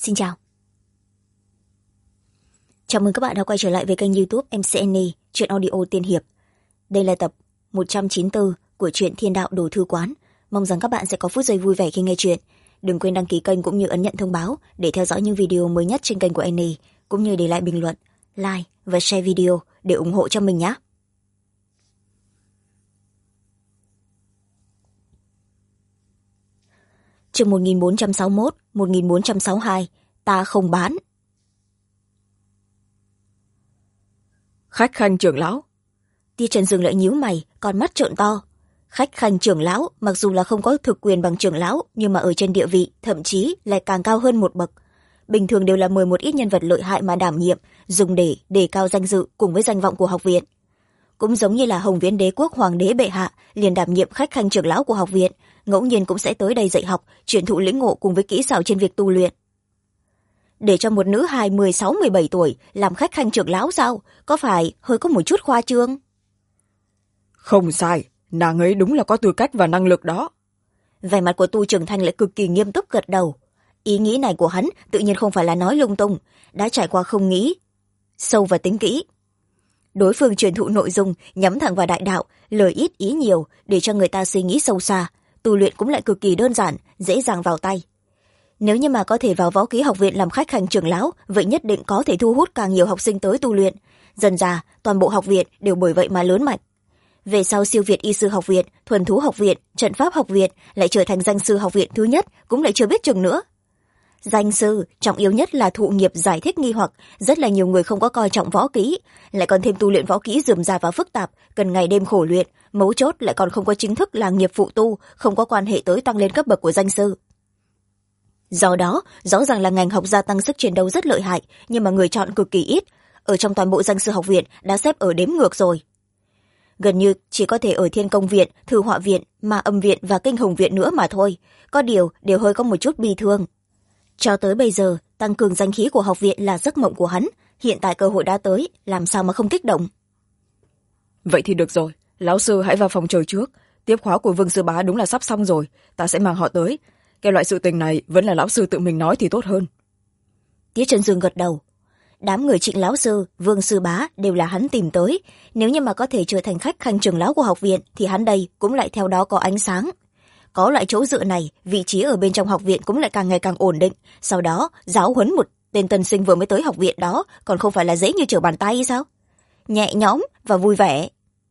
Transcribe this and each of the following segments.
Xin chào. Chào mừng các bạn đã quay trở lại với kênh YouTube MC Annie, truyện audio tiên hiệp. Đây là tập 194 của truyện Thiên Đạo Đồ Thư Quán. Mong rằng các bạn sẽ có phút giây vui vẻ khi nghe truyện. Đừng quên đăng ký kênh cũng như ấn nhận thông báo để theo dõi những video mới nhất trên kênh của Annie, cũng như để lại bình luận, like và share video để ủng hộ cho mình nhé. Chương 1461, 1462, ta không bán. Khách khanh trưởng lão. Tia Trần Dương lại nhíu mày, con mắt trợn to. Khách khanh trưởng lão mặc dù là không có thực quyền bằng trưởng lão, nhưng mà ở trên địa vị thậm chí lại càng cao hơn một bậc. Bình thường đều là mời một ít nhân vật lợi hại mà đảm nhiệm, dùng để đề cao danh dự cùng với danh vọng của học viện. Cũng giống như là Hồng Viễn Đế quốc hoàng đế bệ hạ liền đảm nhiệm khách khanh trưởng lão của học viện, ngẫu nhiên cũng sẽ tới đây dạy học, truyền thụ lĩnh ngộ cùng với kỹ xảo trên việc tu luyện. Để cho một nữ hài 16-17 tuổi làm khách khanh trưởng lão sao? Có phải hơi có một chút khoa trương? Không sai, nàng ấy đúng là có tư cách và năng lực đó. Vẻ mặt của Tu Trường Thanh lại cực kỳ nghiêm túc gật đầu. Ý nghĩ này của hắn tự nhiên không phải là nói lung tung, đã trải qua không nghĩ sâu và tính kỹ. Đối phương truyền thụ nội dung nhắm thẳng vào đại đạo, lời ít ý nhiều để cho người ta suy nghĩ sâu xa, tu luyện cũng lại cực kỳ đơn giản, dễ dàng vào tay. Nếu như mà có thể vào võ kỹ học viện làm khách khanh trưởng lão, vậy nhất định có thể thu hút càng nhiều học sinh tới tu luyện. Dần dà, toàn bộ học viện đều bởi vậy mà lớn mạnh. Về sau siêu việt y sư học viện, thuần thú học viện, trận pháp học viện lại trở thành danh sư học viện thứ nhất, cũng lại chưa biết chừng nữa. Danh sư, trọng yếu nhất là thụ nghiệp giải thích nghi hoặc, rất là nhiều người không có coi trọng võ kỹ, lại còn thêm tu luyện võ kỹ rườm rà và phức tạp, cần ngày đêm khổ luyện, mấu chốt lại còn không có chính thức là nghiệp phụ tu, không có quan hệ tới tăng lên cấp bậc của danh sư. Do đó, rõ ràng là ngành học gia tăng sức chiến đấu rất lợi hại, nhưng mà người chọn cực kỳ ít, ở trong toàn bộ danh sư học viện đã xếp ở đếm ngược rồi. Gần như chỉ có thể ở Thiên Công viện, Thư Họa viện, Ma Âm viện và Kinh Hồng viện nữa mà thôi, có điều đều hơi có một chút bi thương. Cho tới bây giờ, tăng cường danh khí của học viện là giấc mộng của hắn, hiện tại cơ hội đã tới, làm sao mà không kích động. Vậy thì được rồi, lão sư hãy vào phòng chờ trước, tiếp khóa của Vương sư bá đúng là sắp xong rồi, ta sẽ mang họ tới. Cái loại sự tình này vẫn là lão sư tự mình nói thì tốt hơn. Tiết Trần Dương gật đầu. Đám người Trịnh lão sư, Vương sư bá đều là hắn tìm tới, nếu như mà có thể trở thành khách khanh trưởng lão của học viện thì hắn đây cũng lại theo đó có ánh sáng. Có loại chỗ dựa này, vị trí ở bên trong học viện cũng lại càng ngày càng ổn định, sau đó giáo huấn một tên tân sinh vừa mới tới học viện đó còn không phải là dễ như trở bàn tay sao? Nhẹ nhõm và vui vẻ.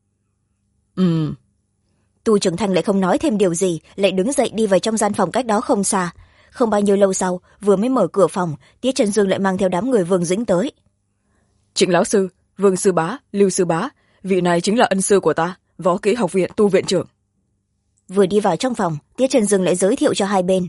Tu Trường Thanh lại không nói thêm điều gì, lại đứng dậy đi vào trong gian phòng cách đó không xa. Không bao nhiêu lâu sau, vừa mới mở cửa phòng, Tiết Trần Dương lại mang theo đám người Vương Dĩnh tới. Trịnh lão sư, Vương sư bá, Lưu sư bá, vị này chính là ân sư của ta, võ kỹ học viện Tu viện trưởng. Vừa đi vào trong phòng, Tiết Trần Dương lại giới thiệu cho hai bên.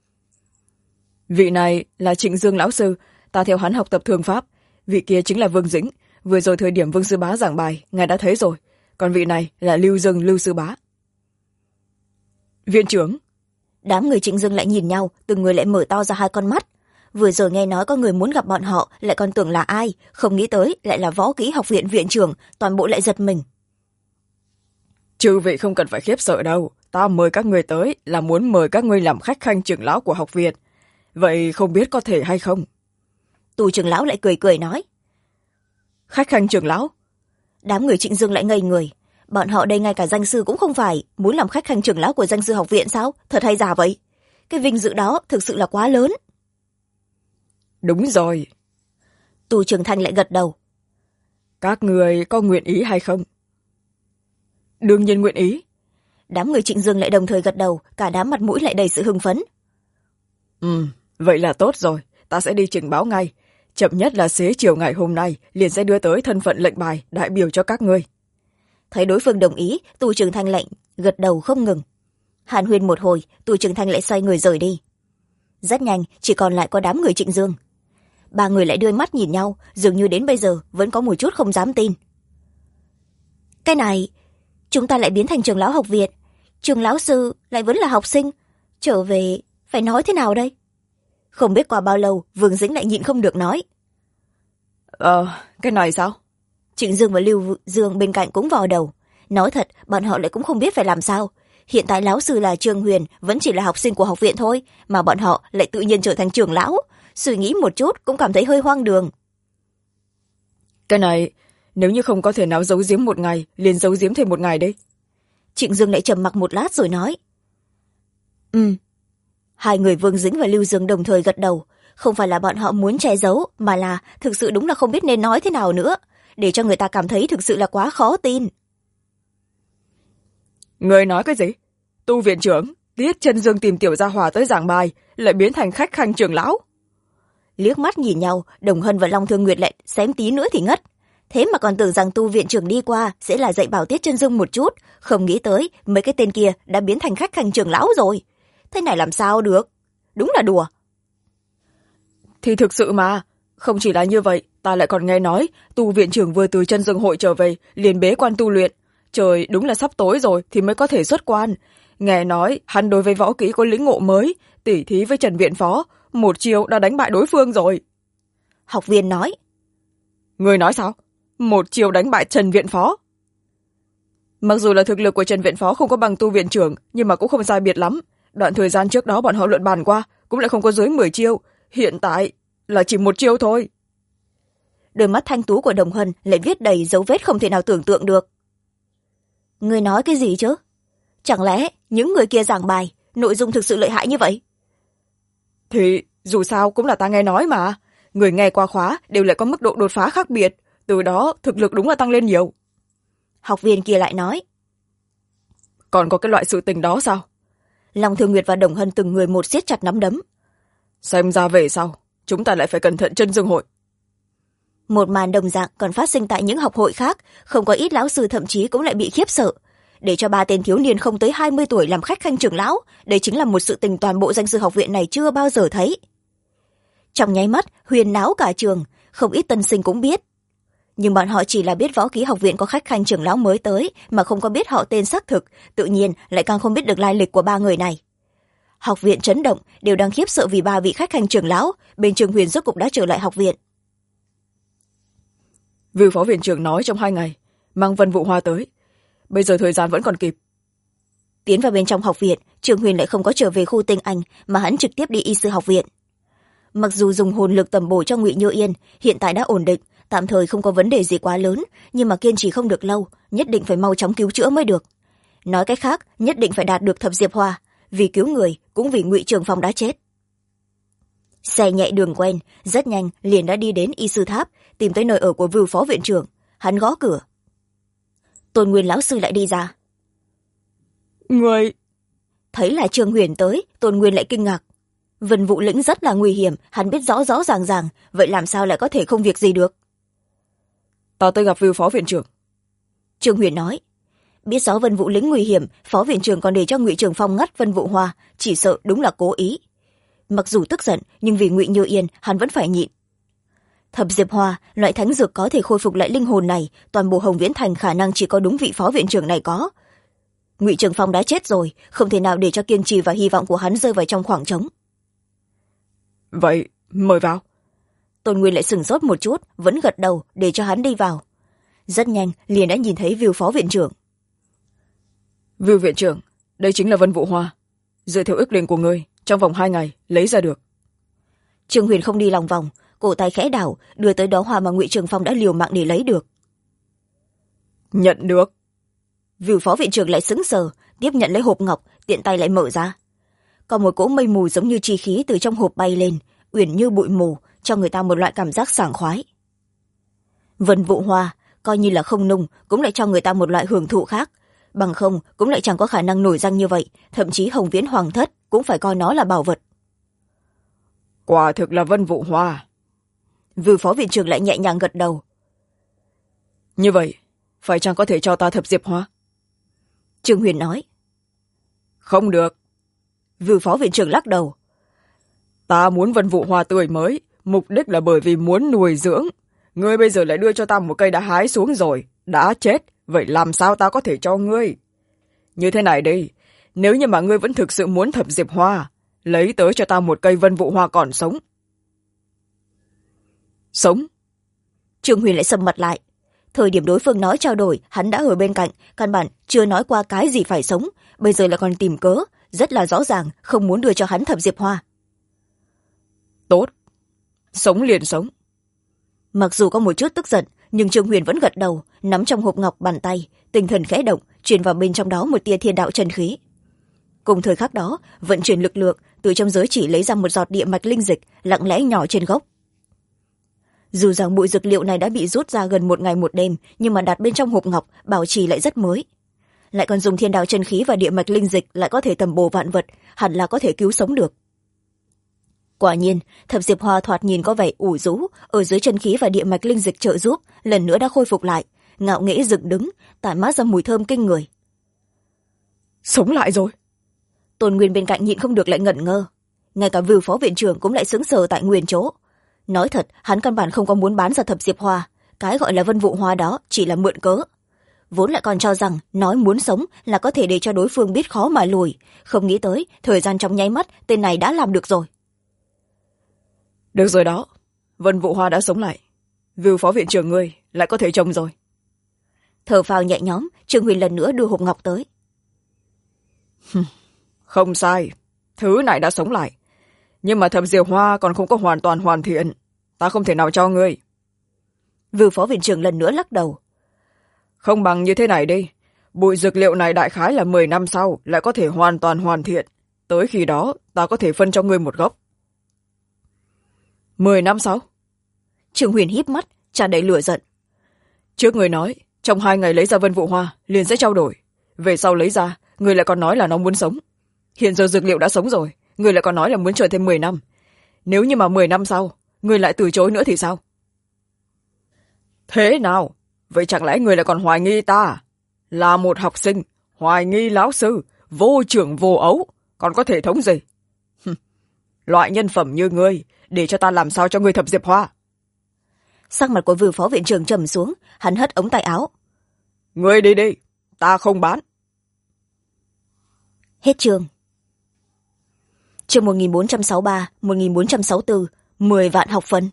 Vị này là Trịnh Dương lão sư, ta theo hắn học tập thương pháp. Vị kia chính là Vương Dĩnh, vừa rồi thời điểm Vương sư bá giảng bài, ngài đã thấy rồi. Còn vị này là Lưu Dương Lưu sư bá. Viện trưởng. Đám người Trịnh Dương lại nhìn nhau, từng người lại mở to ra hai con mắt. Vừa rồi nghe nói có người muốn gặp bọn họ, lại còn tưởng là ai, không nghĩ tới lại là võ kỹ học viện viện trưởng, toàn bộ lại giật mình. Chư vị không cần phải khiếp sợ đâu, ta mời các người tới là muốn mời các ngươi làm khách khanh trưởng lão của học viện. Vậy không biết có thể hay không? Tu trưởng lão lại cười cười nói. Khách khanh trưởng lão? Đám người Trịnh Dương lại ngây người. Bọn họ đây ngay cả danh sư cũng không phải, muốn làm khách khanh trưởng lão của danh sư học viện sao? Thật hay giả vậy? Cái vinh dự đó thực sự là quá lớn. Đúng rồi. Tu Trường Thanh lại gật đầu. Các người có nguyện ý hay không? Đương nhiên nguyện ý. Đám người Trịnh Dương lại đồng thời gật đầu, cả đám mặt mũi lại đầy sự hưng phấn. Vậy là tốt rồi, ta sẽ đi trình báo ngay. Chậm nhất là xế chiều ngày hôm nay liền sẽ đưa tới thân phận lệnh bài đại biểu cho các ngươi. Thấy đối phương đồng ý, Tu Trường Thanh lệnh gật đầu không ngừng. Hàn huyên một hồi, Tu Trường Thanh lại xoay người rời đi. Rất nhanh, chỉ còn lại có đám người Trịnh Dương. Ba người lại đưa mắt nhìn nhau, dường như đến bây giờ vẫn có một chút không dám tin. Cái này, chúng ta lại biến thành trường lão học viện, trường lão sư lại vẫn là học sinh, trở về phải nói thế nào đây? Không biết qua bao lâu, Vương Dĩnh lại nhịn không được nói. Cái này sao? Trịnh Dương và Lưu Dương bên cạnh cũng vò đầu. Nói thật, bọn họ lại cũng không biết phải làm sao. Hiện tại lão sư là Trương Huyền vẫn chỉ là học sinh của học viện thôi, mà bọn họ lại tự nhiên trở thành trưởng lão. suy nghĩ một chút cũng cảm thấy hơi hoang đường. Cái này, nếu như không có thể nào giấu giếm một ngày, liền giấu giếm thêm một ngày đấy. Trịnh Dương lại trầm mặc một lát rồi nói. Hai người Vương Dĩnh và Lưu Dương đồng thời gật đầu. Không phải là bọn họ muốn che giấu, mà là thực sự đúng là không biết nên nói thế nào nữa, để cho người ta cảm thấy thực sự là quá khó tin. Người nói cái gì? Tu viện trưởng, Tiết Chân Dương tìm tiểu gia hỏa tới giảng bài, lại biến thành khách khanh trưởng lão. Liếc mắt nhìn nhau, Đồng Hân và Long Thương Nguyệt lại xém tí nữa thì ngất. Thế mà còn tưởng rằng tu viện trưởng đi qua sẽ là dạy bảo Tiết Chân Dương một chút, không nghĩ tới mấy cái tên kia đã biến thành khách khanh trưởng lão rồi. Thế này làm sao được? Đúng là đùa. Thì thực sự mà, không chỉ là như vậy, ta lại còn nghe nói tu viện trưởng vừa từ Chân Dương hội trở về, liền bế quan tu luyện. Trời, đúng là sắp tối rồi thì mới có thể xuất quan. Nghe nói hắn đối với võ kỹ có lĩnh ngộ mới, tỉ thí với Trần viện phó, một chiêu đã đánh bại đối phương rồi. Học viên nói. Người nói sao? Một chiêu đánh bại Trần viện phó? Mặc dù là thực lực của Trần viện phó không có bằng tu viện trưởng, nhưng mà cũng không sai biệt lắm. Đoạn thời gian trước đó bọn họ luận bàn qua, cũng lại không có dưới 10 chiêu. Hiện tại là chỉ một chiêu thôi. Đôi mắt thanh tú của Đồng Hân lại viết đầy dấu vết không thể nào tưởng tượng được. Người nói cái gì chứ? Chẳng lẽ những người kia giảng bài, nội dung thực sự lợi hại như vậy? Thì dù sao cũng là ta nghe nói mà. Người nghe qua khóa đều lại có mức độ đột phá khác biệt. Từ đó thực lực đúng là tăng lên nhiều. Học viên kia lại nói. Còn có cái loại sự tình đó sao? Long Thương Nguyệt và Đồng Hân từng người một siết chặt nắm đấm. Xem ra về sau, chúng ta lại phải cẩn thận Chân Dương hội. Một màn đồng dạng còn phát sinh tại những học hội khác, không có ít lão sư thậm chí cũng lại bị khiếp sợ. Để cho ba tên thiếu niên không tới 20 tuổi làm khách khanh trưởng lão, đây chính là một sự tình toàn bộ danh sư học viện này chưa bao giờ thấy. Trong nháy mắt, huyền náo cả trường, không ít tân sinh cũng biết. Nhưng bọn họ chỉ là biết võ ký học viện có khách khanh trưởng lão mới tới, mà không có biết họ tên xác thực, tự nhiên lại càng không biết được lai lịch của ba người này. Học viện chấn động, đều đang khiếp sợ vì ba vị khách khanh trưởng lão, bên Trường Huyền rốt cục đã trở lại học viện. Vưu phó viện trưởng nói trong 2 ngày, mang Vân Vũ Hoa tới. Bây giờ thời gian vẫn còn kịp. Tiến vào bên trong học viện, Trường Huyền lại không có trở về khu tinh anh, mà hắn trực tiếp đi y sư học viện. Mặc dù dùng hồn lực tầm bổ cho Ngụy Như Yên, hiện tại đã ổn định, tạm thời không có vấn đề gì quá lớn, nhưng mà kiên trì không được lâu, nhất định phải mau chóng cứu chữa mới được. Nói cách khác, nhất định phải đạt được thập diệp hoa, vì cứu người cũng vì Ngụy Trường Phong đã chết. Xe nhẹ đường quen, rất nhanh liền đã đi đến y sư tháp, tìm tới nơi ở của Vưu phó viện trưởng. Hắn gõ cửa. Tôn Nguyên lão sư lại đi ra. Người... Thấy là Trường Huyền tới, Tôn Nguyên lại kinh ngạc. Vân Vũ lĩnh rất là nguy hiểm, hắn biết rõ rõ ràng ràng, vậy làm sao lại có thể không việc gì được? Ta tới gặp Vưu phó viện trưởng. Trường Huyền nói. Biết rõ Vân Vũ lĩnh nguy hiểm, phó viện trưởng còn để cho Ngụy Trường Phong ngắt Vân Vũ Hoa, chỉ sợ đúng là cố ý. Mặc dù tức giận, nhưng vì Ngụy Như Yên, hắn vẫn phải nhịn. Thập diệp hoa, loại thánh dược có thể khôi phục lại linh hồn này, toàn bộ Hồng Viễn Thành khả năng chỉ có đúng vị phó viện trưởng này có. Ngụy Trường Phong đã chết rồi, không thể nào để cho kiên trì và hy vọng của hắn rơi vào trong khoảng trống. Vậy, mời vào. Tôn Nguyên lại sửng sốt một chút, vẫn gật đầu để cho hắn đi vào. Rất nhanh, liền đã nhìn thấy Vưu phó viện trưởng. Vưu viện trưởng, đây chính là Vân Vũ Hoa. Dựa theo ước định của ngươi, trong vòng 2 ngày, lấy ra được. Trường Huyền không đi lòng vòng, cổ tay khẽ đảo, đưa tới đó hoa mà Ngụy Trường Phong đã liều mạng để lấy được. Nhận được. Vưu phó viện trưởng lại sững sờ, tiếp nhận lấy hộp ngọc, tiện tay lại mở ra. Còn một cỗ mây mù giống như chi khí từ trong hộp bay lên, uyển như bụi mù, cho người ta một loại cảm giác sảng khoái. Vân Vũ Hoa, coi như là không nung, cũng lại cho người ta một loại hưởng thụ khác. Bằng không, cũng lại chẳng có khả năng nổi danh như vậy, thậm chí Hồng Viễn Hoàng thất cũng phải coi nó là bảo vật. Quả thực là Vân Vũ Hoa. Vưu phó viện trưởng lại nhẹ nhàng gật đầu. Như vậy, phải chăng có thể cho ta thập diệp hoa? Trường Huyền nói. Không được. Vưu phó viện trưởng lắc đầu. Ta muốn Vân Vũ Hoa tươi mới, mục đích là bởi vì muốn nuôi dưỡng. Ngươi bây giờ lại đưa cho ta một cây đã hái xuống rồi, đã chết, vậy làm sao ta có thể cho ngươi? Như thế này đi, nếu như mà ngươi vẫn thực sự muốn thập diệp hoa, lấy tới cho ta một cây Vân Vũ Hoa còn sống. Sống? Trường Huyền lại sầm mặt lại. Thời điểm đối phương nói trao đổi, hắn đã ở bên cạnh, căn bản chưa nói qua cái gì phải sống, bây giờ lại còn tìm cớ, rất là rõ ràng không muốn đưa cho hắn thập diệp hoa. Tốt, sống liền sống. Mặc dù có một chút tức giận, nhưng Trương Huyền vẫn gật đầu, nắm trong hộp ngọc bàn tay, tinh thần khẽ động, truyền vào bên trong đó một tia thiên đạo chân khí. Cùng thời khắc đó, vận chuyển lực lượng, từ trong giới chỉ lấy ra một giọt địa mạch linh dịch, lặng lẽ nhỏ trên gốc. Dù rằng bụi dược liệu này đã bị rút ra gần 1 ngày 1 đêm, nhưng mà đặt bên trong hộp ngọc, bảo trì lại rất mới. Lại còn dùng thiên đạo chân khí và địa mạch linh dịch lại có thể tầm bổ vạn vật, hẳn là có thể cứu sống được. Quả nhiên, Thập Diệp Hoa thoạt nhìn có vẻ ủ rũ, ở dưới chân khí và địa mạch linh dịch trợ giúp, lần nữa đã khôi phục lại, ngạo nghễ dựng đứng, tản mát ra mùi thơm kinh người. Sống lại rồi. Tôn Nguyên bên cạnh nhịn không được lại ngẩn ngơ, ngay cả Vưu phó viện trưởng cũng lại sững sờ tại nguyên chỗ. Nói thật, hắn căn bản không có muốn bán ra Thập Diệp Hoa, cái gọi là Vân Vụ Hoa đó chỉ là mượn cớ. Vốn lại còn cho rằng nói muốn sống là có thể để cho đối phương biết khó mà lùi, không nghĩ tới thời gian trong nháy mắt tên này đã làm được rồi. Được rồi đó, Vân Vụ Hoa đã sống lại, Vưu phó viện trưởng ngươi lại có thể trông rồi. Thở phào nhẹ nhõm, Trương Huyền lần nữa đưa hộp ngọc tới. Không sai, thứ này đã sống lại, nhưng mà Thập Diệp Hoa còn không có hoàn toàn hoàn thiện, ta không thể nào cho ngươi. Vưu phó viện trưởng lần nữa lắc đầu. Không bằng như thế này đi, bụi dược liệu này đại khái là 10 năm sau lại có thể hoàn toàn hoàn thiện, tới khi đó ta có thể phân cho ngươi một gốc. 10 năm sau? Trương Huyền híp mắt, tràn đầy lửa giận. Trước người nói trong 2 ngày lấy ra Vân Vụ Hoa liền sẽ trao đổi, về sau lấy ra người lại còn nói là nó muốn sống. Hiện giờ dược liệu đã sống rồi, người lại còn nói là muốn chờ thêm 10 năm. Nếu như mà 10 năm sau người lại từ chối nữa thì sao? Thế nào? Vậy chẳng lẽ người lại còn hoài nghi ta? Là một học sinh, hoài nghi lão sư, vô trưởng vô ấu, còn có thể thống gì? Loại nhân phẩm như ngươi, để cho ta làm sao cho ngươi Thập Diệp Hoa? Sắc mặt của Vưu phó viện trưởng trầm xuống, hắn hất ống tay áo. Ngươi đi đi, ta không bán. Hết chương. Chương 1463, 1464, 10 vạn học phần.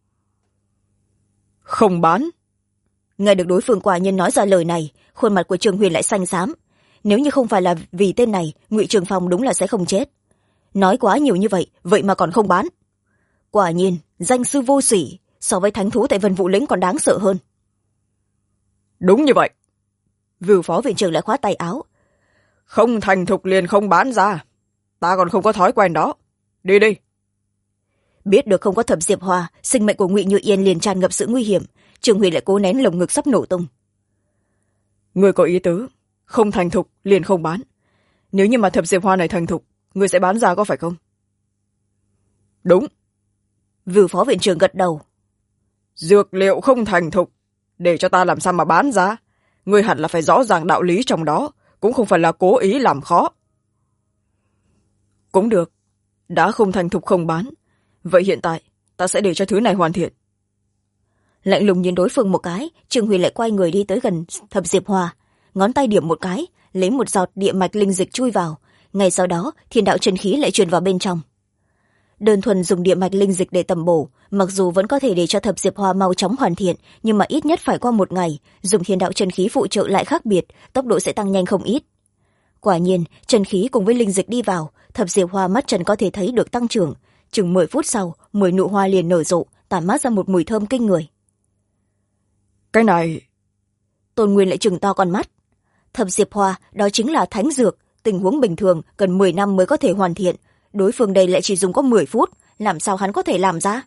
Không bán. Nghe được đối phương quả nhân nói ra lời này, khuôn mặt của Trương Huyền lại xanh xám. Nếu như không phải là vì tên này, Ngụy Trường Phong đúng là sẽ không chết. Nói quá nhiều như vậy, vậy mà còn không bán. Quả nhiên, danh sư vô sỉ, so với thánh thú tại Vân Vũ Lĩnh còn đáng sợ hơn. Đúng như vậy. Vưu phó viện trưởng lại khoát tay áo. Không thành thục liền không bán ra. Ta còn không có thói quen đó. Đi đi. Biết được không có Thập Diệp Hoa, sinh mệnh của Ngụy Như Yên liền tràn ngập sự nguy hiểm. Trương Huyền lại cố nén lồng ngực sắp nổ tung. Ngươi có ý tứ, không thành thục liền không bán. Nếu như mà Thập Diệp Hoa này thành thục, ngươi sẽ bán ra có phải không? Đúng. Vưu phó viện trưởng gật đầu. Dược liệu không thành thục, để cho ta làm sao mà bán ra? Ngươi hẳn là phải rõ ràng đạo lý trong đó, cũng không phải là cố ý làm khó. Cũng được, đã không thành thục không bán. Vậy hiện tại, ta sẽ để cho thứ này hoàn thiện. Lạnh lùng nhìn đối phương một cái, Trương Huyền lại quay người đi tới gần Thập Diệp Hoa, ngón tay điểm một cái, lấy một giọt địa mạch linh dịch chui vào. Ngay sau đó, thiên đạo chân khí lại truyền vào bên trong. Đơn thuần dùng địa mạch linh dịch để tầm bổ, mặc dù vẫn có thể để cho Thập Diệp Hoa mau chóng hoàn thiện, nhưng mà ít nhất phải qua 1 ngày, dùng thiên đạo chân khí phụ trợ lại khác biệt, tốc độ sẽ tăng nhanh không ít. Quả nhiên, chân khí cùng với linh dịch đi vào, Thập Diệp Hoa mắt trần có thể thấy được tăng trưởng. Chừng 10 phút sau, 10 nụ hoa liền nở rộ, tản mát ra một mùi thơm kinh người. Cái này... Tôn Nguyên lại trừng to con mắt. Thập Diệp Hoa, đó chính là thánh dược, tình huống bình thường cần 10 năm mới có thể hoàn thiện. Đối phương đây lại chỉ dùng có 10 phút, làm sao hắn có thể làm ra?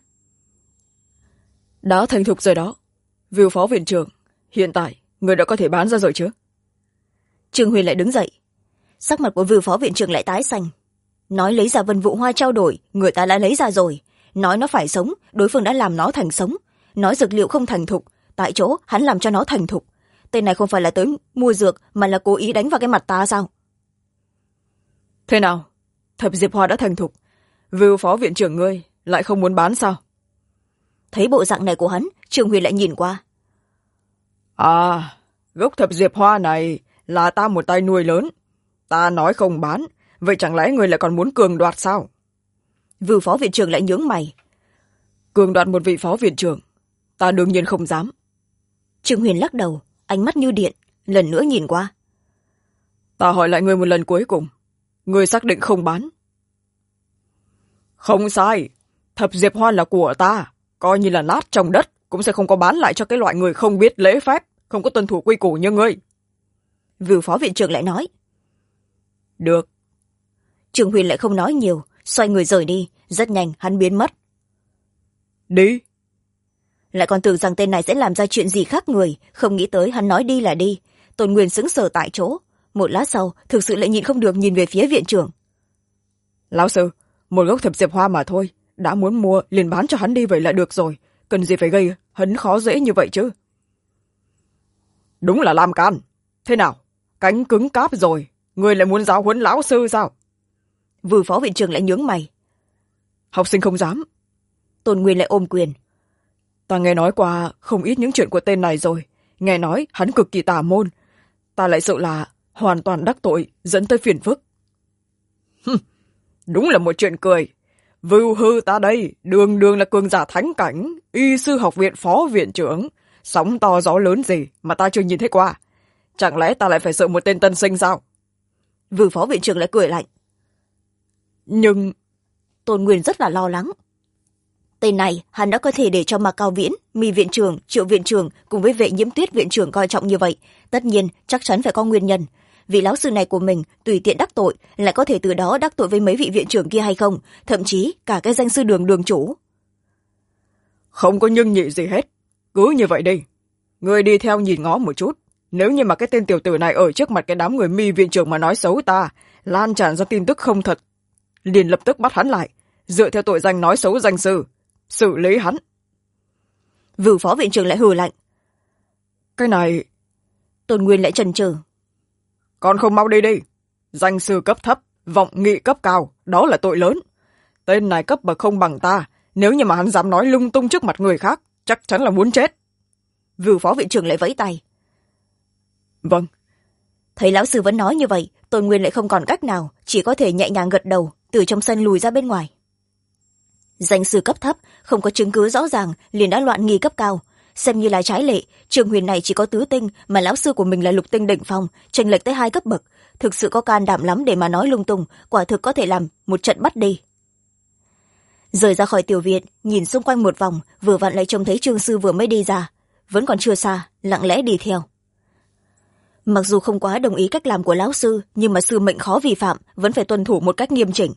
Đã thành thục rồi đó. Vưu phó viện trưởng, hiện tại, người đã có thể bán ra rồi chứ? Trương Huyền lại đứng dậy. Sắc mặt của Vưu phó viện trưởng lại tái xanh. Nói lấy ra Vân Vụ Hoa trao đổi, người ta đã lấy ra rồi. Nói nó phải sống, đối phương đã làm nó thành sống. Nói dược liệu không thành thục, tại chỗ hắn làm cho nó thành thục. Tên này không phải là tới mua dược, mà là cố ý đánh vào cái mặt ta sao? Thế nào? Thập Diệp Hoa đã thành thục, Vưu phó viện trưởng ngươi lại không muốn bán sao? Thấy bộ dạng này của hắn, Trương Huyền lại nhìn qua. À, gốc Thập Diệp Hoa này là ta một tay nuôi lớn. Ta nói không bán, vậy chẳng lẽ người lại còn muốn cường đoạt sao? Vưu phó viện trưởng lại nhướng mày. Cường đoạt một vị phó viện trưởng, ta đương nhiên không dám. Trương Huyền lắc đầu, ánh mắt như điện, lần nữa nhìn qua. Ta hỏi lại ngươi một lần cuối cùng, ngươi xác định không bán? Không sai, Thập diệp hoa là của ta, coi như là nát trong đất cũng sẽ không có bán lại cho cái loại người không biết lễ phép, không có tuân thủ quy củ như ngươi. Vưu phó viện trưởng lại nói. Được. Trương Huyền lại không nói nhiều, xoay người rời đi. Rất nhanh hắn biến mất. Đi. Lại còn tưởng rằng tên này sẽ làm ra chuyện gì khác người, không nghĩ tới hắn nói đi là đi. Tôn Nguyên sững sờ tại chỗ. Một lát sau thực sự lại nhịn không được nhìn về phía viện trưởng. Lão sư, một gốc thập diệp hoa mà thôi, đã muốn mua liền bán cho hắn đi vậy là được rồi, cần gì phải gây hấn khó dễ như vậy chứ. Đúng là làm can. Thế nào, cánh cứng cáp rồi, ngươi lại muốn giáo huấn lão sư sao? Vưu phó viện trưởng lại nhướng mày. Học sinh không dám. Tôn Nguyên lại ôm quyền. Ta nghe nói qua không ít những chuyện của tên này rồi, nghe nói hắn cực kỳ tà môn, ta lại sợ là hoàn toàn đắc tội dẫn tới phiền phức. Đúng là một chuyện cười. Vưu hư ta đây đường đường là cường giả thánh cảnh, y sư học viện phó viện trưởng, sóng to gió lớn gì mà ta chưa nhìn thấy qua. Chẳng lẽ ta lại phải sợ một tên tân sinh sao? Vưu phó viện trưởng lại cười lạnh. Nhưng Tôn Nguyên rất là lo lắng. Tên này hắn đã có thể để cho Mạc Cao Viễn, Mi viện trưởng, Triệu viện trưởng cùng với Vệ Nhiễm Tuyết viện trưởng coi trọng như vậy, tất nhiên chắc chắn phải có nguyên nhân. Vị lão sư này của mình tùy tiện đắc tội lại có thể từ đó đắc tội với mấy vị viện trưởng kia hay không, thậm chí cả cái danh sư đường đường chủ. Không có nhưng nhị gì hết, cứ như vậy đi. Ngươi đi theo nhìn ngó một chút, nếu như mà cái tên tiểu tử này ở trước mặt cái đám người Mi viện trưởng mà nói xấu ta, lan tràn ra tin tức không thật, liền lập tức bắt hắn lại, dựa theo tội danh nói xấu danh sư, xử lý hắn. Vưu phó viện trưởng lại hừ lạnh. Cái này... Tôn Nguyên lại chần chừ. Còn không mau đi đi. Danh sư cấp thấp, vọng nghị cấp cao, đó là tội lớn. Tên này cấp bậc không bằng ta, nếu như mà hắn dám nói lung tung trước mặt người khác, chắc chắn là muốn chết. Vưu phó viện trưởng lại vẫy tay. Vâng. Thấy lão sư vẫn nói như vậy, Tôn Nguyên lại không còn cách nào, chỉ có thể nhẹ nhàng gật đầu, từ trong sân lùi ra bên ngoài. Danh sư cấp thấp không có chứng cứ rõ ràng liền đã loạn nghi cấp cao, xem như là trái lệ. Trường Huyền này chỉ có tứ tinh mà lão sư của mình là lục tinh đỉnh phong, chênh lệch tới 2 cấp bậc, thực sự có can đảm lắm để mà nói lung tung, quả thực có thể làm một trận bắt đi. Rời ra khỏi tiểu viện, nhìn xung quanh một vòng, vừa vặn lại trông thấy Trương sư vừa mới đi ra, vẫn còn chưa xa, lặng lẽ đi theo. Mặc dù không quá đồng ý cách làm của lão sư, nhưng mà sư mệnh khó vi phạm, vẫn phải tuân thủ một cách nghiêm chỉnh.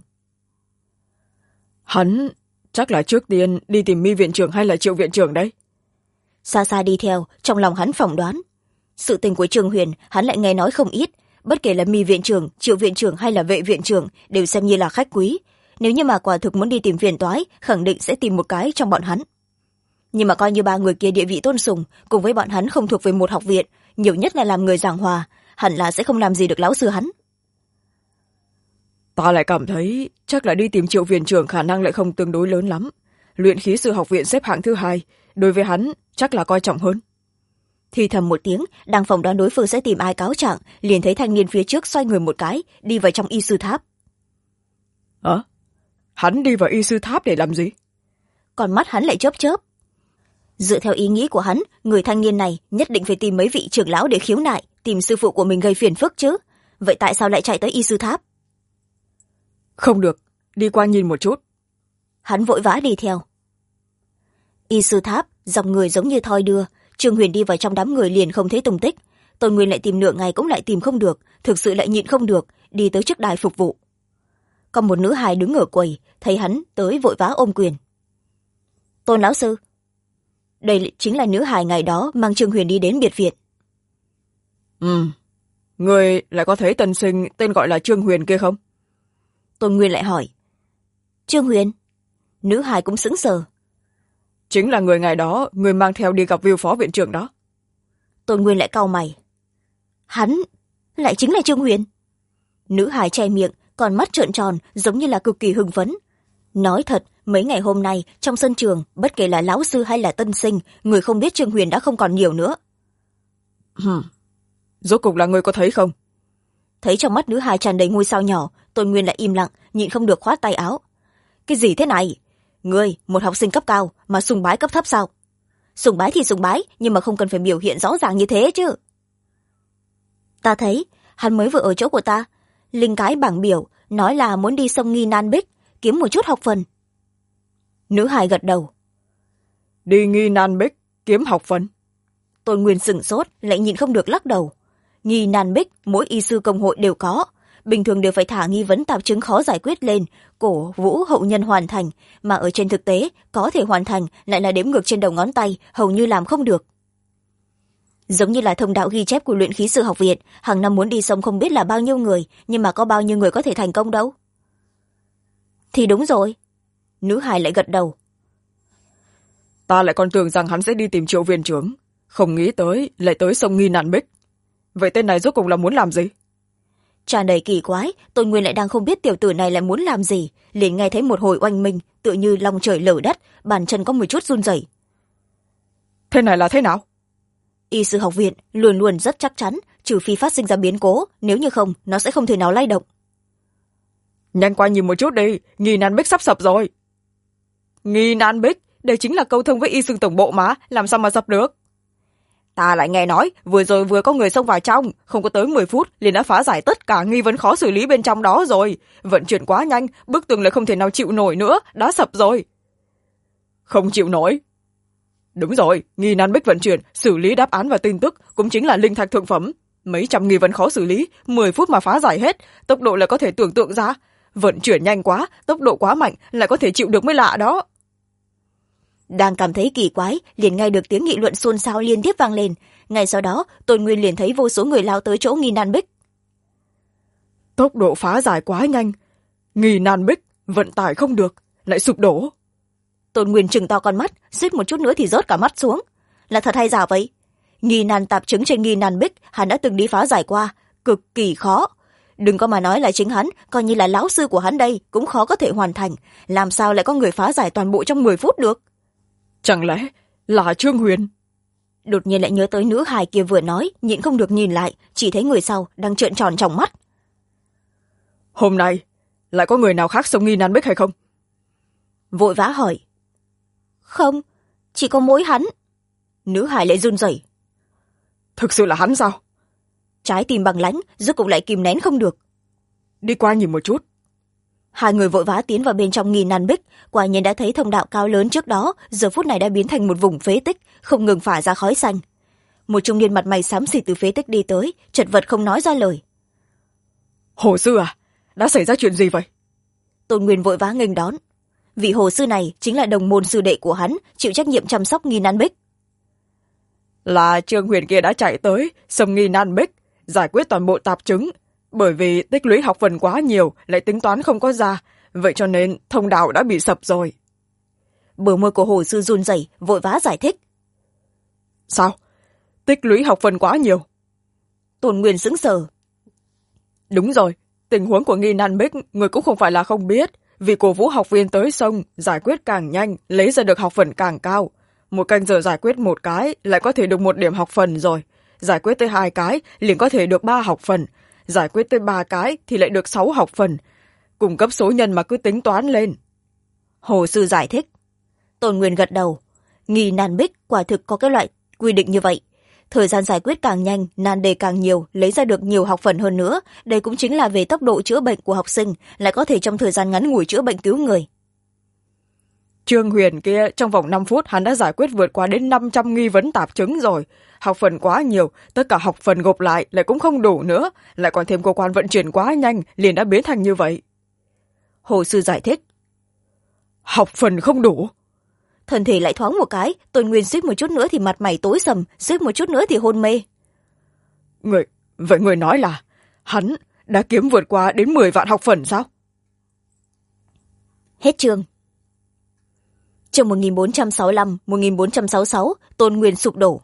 Hắn chắc là trước tiên đi tìm Mi viện trưởng hay là Triệu viện trưởng đấy. Xa xa đi theo, trong lòng hắn phỏng đoán. Sự tình của Trương Huyền hắn lại nghe nói không ít, bất kể là Mi viện trưởng, Triệu viện trưởng hay là Vệ viện trưởng đều xem như là khách quý. Nếu như mà quả thực muốn đi tìm phiền toái, khẳng định sẽ tìm một cái trong bọn hắn. Nhưng mà coi như 3 người kia địa vị tôn sùng, cùng với bọn hắn không thuộc về một học viện, nhiều nhất là làm người giảng hòa, hẳn là sẽ không làm gì được lão sư hắn. Ta lại cảm thấy chắc là đi tìm Triệu viện trưởng khả năng lại không tương đối lớn lắm. Luyện khí sư học viện xếp hạng thứ 2, đối với hắn chắc là coi trọng hơn. Thì thầm một tiếng, đang phỏng đoán đối phương sẽ tìm ai cáo trạng, liền thấy thanh niên phía trước xoay người một cái, đi vào trong y sư tháp. Hắn đi vào y sư tháp để làm gì? Còn mắt hắn lại chớp chớp. Dựa theo ý nghĩ của hắn, người thanh niên này nhất định phải tìm mấy vị trưởng lão để khiếu nại, tìm sư phụ của mình gây phiền phức chứ. Vậy tại sao lại chạy tới y sư tháp? Không được, đi qua nhìn một chút. Hắn vội vã đi theo. Y sư tháp, dòng người giống như thoi đưa, Trương Huyền đi vào trong đám người liền không thấy tung tích. Tôn Nguyên lại tìm nửa ngày cũng lại tìm không được, thực sự lại nhịn không được, đi tới trước đài phục vụ. Còn một nữ hài đứng ở quầy, thấy hắn tới vội vã ôm quyền. Tôn lão sư. Đây chính là nữ hài ngày đó mang Trương Huyền đi đến biệt viện. Người lại có thấy tân sinh tên gọi là Trương Huyền kia không? Tôn Nguyên lại hỏi. Trương Huyền? Nữ hài cũng sững sờ. Chính là người ngày đó, người mang theo đi gặp Vưu phó viện trưởng đó. Tôn Nguyên lại cau mày. Hắn lại chính là Trương Huyền? Nữ hài che miệng, còn mắt trợn tròn, giống như là cực kỳ hưng phấn. Nói thật, mấy ngày hôm nay trong sân trường, bất kể là lão sư hay là tân sinh, người không biết Trương Huyền đã không còn nhiều nữa. Rốt cục là người có thấy không? Thấy trong mắt nữ hài tràn đầy ngôi sao nhỏ, Tôn Nguyên lại im lặng, nhịn không được khoát tay áo. Cái gì thế này? Ngươi, một học sinh cấp cao mà sùng bái cấp thấp sao? Sùng bái thì sùng bái, nhưng mà không cần phải biểu hiện rõ ràng như thế chứ. Ta thấy, hắn mới vừa ở chỗ của ta, linh cái bảng biểu, nói là muốn đi sông Nghi Nan Bích, kiếm một chút học phần. Nữ hài gật đầu. Đi Nghi Nan Bích kiếm học phần. Tôn Nguyên sửng sốt, lại nhịn không được lắc đầu. Nghi nan bích mỗi y sư công hội đều có, bình thường đều phải thả nghi vấn tạp chứng khó giải quyết lên, cổ vũ hậu nhân hoàn thành, mà ở trên thực tế có thể hoàn thành lại là đếm ngược trên đầu ngón tay, hầu như làm không được. Giống như là thông đạo ghi chép của luyện khí sư học viện, hàng năm muốn đi sông không biết là bao nhiêu người, nhưng mà có bao nhiêu người có thể thành công đâu. Thì đúng rồi. Nữ hài lại gật đầu. Ta lại còn tưởng rằng hắn sẽ đi tìm Triệu viên trưởng, không nghĩ tới lại tới sông Nghi Nan Bích. Vậy tên này rốt cuộc là muốn làm gì? Tràn đầy kỳ quái, Tôn Nguyên lại đang không biết tiểu tử này lại muốn làm gì, liền nghe thấy một hồi oanh minh, tựa như long trời lở đất, bàn chân có một chút run rẩy. Thế này là thế nào? Y sư học viện luôn luôn rất chắc chắn, trừ phi phát sinh ra biến cố, nếu như không nó sẽ không thể nào lay động. Nhanh qua nhìn một chút đi, Nghi Nan Bích sắp sập rồi. Nghi Nan Bích, đây chính là câu thông với y sư tổng bộ mà, làm sao mà sập được? Ta lại nghe nói vừa rồi vừa có người xông vào trong, không có tới 10 phút liền đã phá giải tất cả nghi vấn khó xử lý bên trong đó rồi. Vận chuyển quá nhanh, bức tường lại không thể nào chịu nổi nữa, đã sập rồi. Không chịu nổi? Đúng rồi, Nghi Nan Bích vận chuyển, xử lý đáp án và tin tức cũng chính là linh thạch thượng phẩm. Mấy trăm nghi vấn khó xử lý, 10 phút mà phá giải hết, tốc độ là có thể tưởng tượng ra. Vận chuyển nhanh quá, tốc độ quá mạnh, lại có thể chịu được mới lạ đó. Đang cảm thấy kỳ quái, liền nghe được tiếng nghị luận xôn xao liên tiếp vang lên. Ngay sau đó, Tôn Nguyên liền thấy vô số người lao tới chỗ Nghi Nan Bích. Tốc độ phá giải quá nhanh, Nghi Nan Bích vận tải không được, lại sụp đổ. Tôn Nguyên trừng to con mắt, suýt một chút nữa thì rớt cả mắt xuống. Là thật hay giả vậy? Nghi nan tạp chứng trên Nghi Nan Bích hắn đã từng đi phá giải qua, cực kỳ khó. Đừng có mà nói là chính hắn, coi như là lão sư của hắn đây cũng khó có thể hoàn thành. Làm sao lại có người phá giải toàn bộ trong 10 phút được? Chẳng lẽ là Trương Huyền? Đột nhiên lại nhớ tới nữ hài kia vừa nói, nhịn không được nhìn lại, chỉ thấy người sau đang trợn tròn trong mắt. Hôm nay lại có người nào khác sống Nghi Nan Bích hay không? Vội vã hỏi. Không, chỉ có mỗi hắn. Nữ hài lại run rẩy. Thực sự là hắn sao? Trái tim bằng lãnh, rốt cục lại kìm nén không được. Đi qua nhìn một chút. Hai người vội vã tiến vào bên trong Nghi Nan Bích, quả nhiên đã thấy thông đạo cao lớn trước đó giờ phút này đã biến thành một vùng phế tích, không ngừng phả ra khói xanh. Một trung niên mặt mày xám xịt từ phế tích đi tới, chật vật không nói ra lời. Hồ sư à, đã xảy ra chuyện gì vậy? Tôn Nguyên vội vã nghênh đón. Vị hồ sư này chính là đồng môn sư đệ của hắn, chịu trách nhiệm chăm sóc Nghi Nan Bích. Là Trương Huyền kia đã chạy tới sông Nghi Nan Bích, giải quyết toàn bộ tạp chứng. Bởi vì tích lũy học phần quá nhiều, lại tính toán không có ra, vậy cho nên thông đạo đã bị sập rồi. Bờ môi của hồ sư run rẩy, vội vã giải thích. Sao? Tích lũy học phần quá nhiều? Tôn Nguyên sững sờ. Đúng rồi, tình huống của Nghi Nan Bích người cũng không phải là không biết, vì cổ vũ học viên tới sông giải quyết càng nhanh, lấy ra được học phần càng cao. 1 canh giờ giải quyết 1 cái lại có thể được 1 điểm học phần rồi, giải quyết tới 2 cái liền có thể được 3 học phần, giải quyết tới 3 cái thì lại được 6 học phần. Cung cấp số nhân mà cứ tính toán lên. Hồ sư giải thích. Tôn Nguyên gật đầu. Nghi Nan Bích quả thực có cái loại quy định như vậy. Thời gian giải quyết càng nhanh, nan đề càng nhiều, lấy ra được nhiều học phần hơn nữa. Đây cũng chính là về tốc độ chữa bệnh của học sinh, lại có thể trong thời gian ngắn ngủi chữa bệnh cứu người. Trương Huyền kia trong vòng 5 phút hắn đã giải quyết vượt qua đến 500 nghi vấn tạp chứng rồi. Học phần quá nhiều, tất cả học phần gộp lại lại cũng không đủ nữa, lại còn thêm cơ quan vận chuyển quá nhanh liền đã biến thành như vậy. Hồ sư giải thích. Học phần không đủ? Thân thể lại thoáng một cái, Tôn Nguyên suýt một chút nữa thì mặt mày tối sầm, suýt một chút nữa thì hôn mê. Vậy người nói là hắn đã kiếm vượt qua đến 10 vạn học phần sao? Hết chương. Chương 1465-1466, Tôn Nguyên sụp đổ.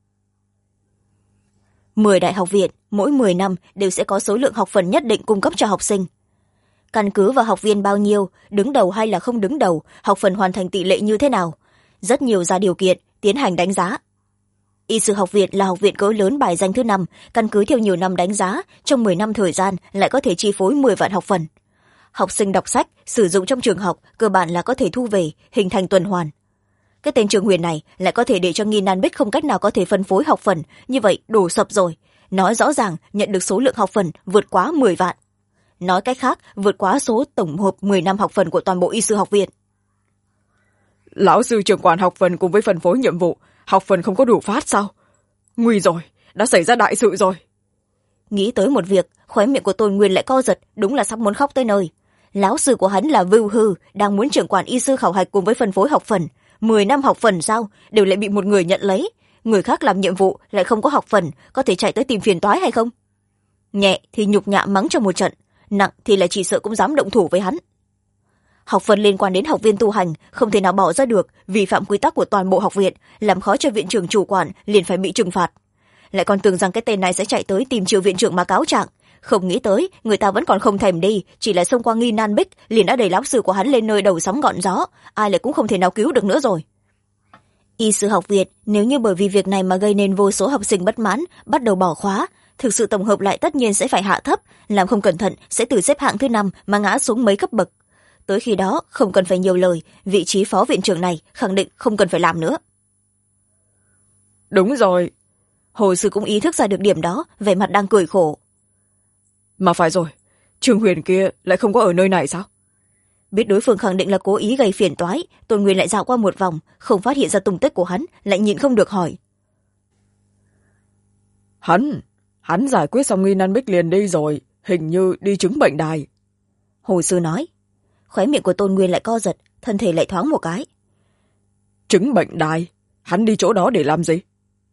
10 đại học viện, mỗi 10 năm đều sẽ có số lượng học phần nhất định cung cấp cho học sinh. Căn cứ vào học viên bao nhiêu, đứng đầu hay là không đứng đầu, học phần hoàn thành tỷ lệ như thế nào. Rất nhiều ra điều kiện, tiến hành đánh giá. Y sư học viện là học viện cỡ lớn bài danh thứ 5, căn cứ theo nhiều năm đánh giá, trong 10 năm thời gian lại có thể chi phối 10 vạn học phần. Học sinh đọc sách, sử dụng trong trường học, cơ bản là có thể thu về, hình thành tuần hoàn. Cái tên Trương Huyền này lại có thể để cho Nghi Nan Bích không cách nào có thể phân phối học phần, như vậy đổ sập rồi. Nói rõ ràng nhận được số lượng học phần vượt quá 10 vạn. Nói cách khác, vượt quá số tổng hợp 10 năm học phần của toàn bộ y sư học viện. lão sư trưởng quản học phần cùng với phân phối nhiệm vụ, học phần không có đủ phát sao? Nguy rồi, đã xảy ra đại sự rồi. Nghĩ tới một việc, khóe miệng của Tôn Nguyên lại co giật, đúng là sắp muốn khóc tới nơi. Lão sư của hắn là Vưu Hư, đang muốn trưởng quản y sư khảo hạch cùng với phân phối học phần. 10 năm học phần sao, đều lại bị một người nhận lấy. Người khác làm nhiệm vụ lại không có học phần, có thể chạy tới tìm phiền toái hay không? Nhẹ thì nhục nhã mắng cho một trận, nặng thì là chỉ sợ cũng dám động thủ với hắn. Học phần liên quan đến học viên tu hành, không thể nào bỏ ra được, vi phạm quy tắc của toàn bộ học viện, làm khó cho viện trưởng chủ quản, liền phải bị trừng phạt. Lại còn tưởng rằng cái tên này sẽ chạy tới tìm Triệu viện trưởng mà cáo trạng, không nghĩ tới người ta vẫn còn không thèm đi, chỉ là xông qua Nghi Nan Bích liền đã đẩy lão sư của hắn lên nơi đầu sóng ngọn gió, ai lại cũng không thể nào cứu được nữa rồi. Y sư học viện nếu như bởi vì việc này mà gây nên vô số học sinh bất mãn, bắt đầu bỏ khóa, thực sự tổng hợp lại tất nhiên sẽ phải hạ thấp, làm không cẩn thận sẽ từ xếp hạng thứ 5 mà ngã xuống mấy cấp bậc. Tới khi đó không cần phải nhiều lời, vị trí phó viện trưởng này khẳng định không cần phải làm nữa. Đúng rồi. Hồ sư cũng ý thức ra được điểm đó, vẻ mặt đang cười khổ. Mà phải rồi, Trương Huyền kia lại không có ở nơi này sao? Biết đối phương khẳng định là cố ý gây phiền toái, Tôn Nguyên lại dạo qua một vòng, không phát hiện ra tung tích của hắn, lại nhịn không được hỏi. Hắn giải quyết xong Nghi Nan Bích liền đi rồi, hình như đi chứng bệnh đài. Hồ sư nói. Khóe miệng của Tôn Nguyên lại co giật, thân thể lại thoáng một cái. Chứng bệnh đài? Hắn đi chỗ đó để làm gì?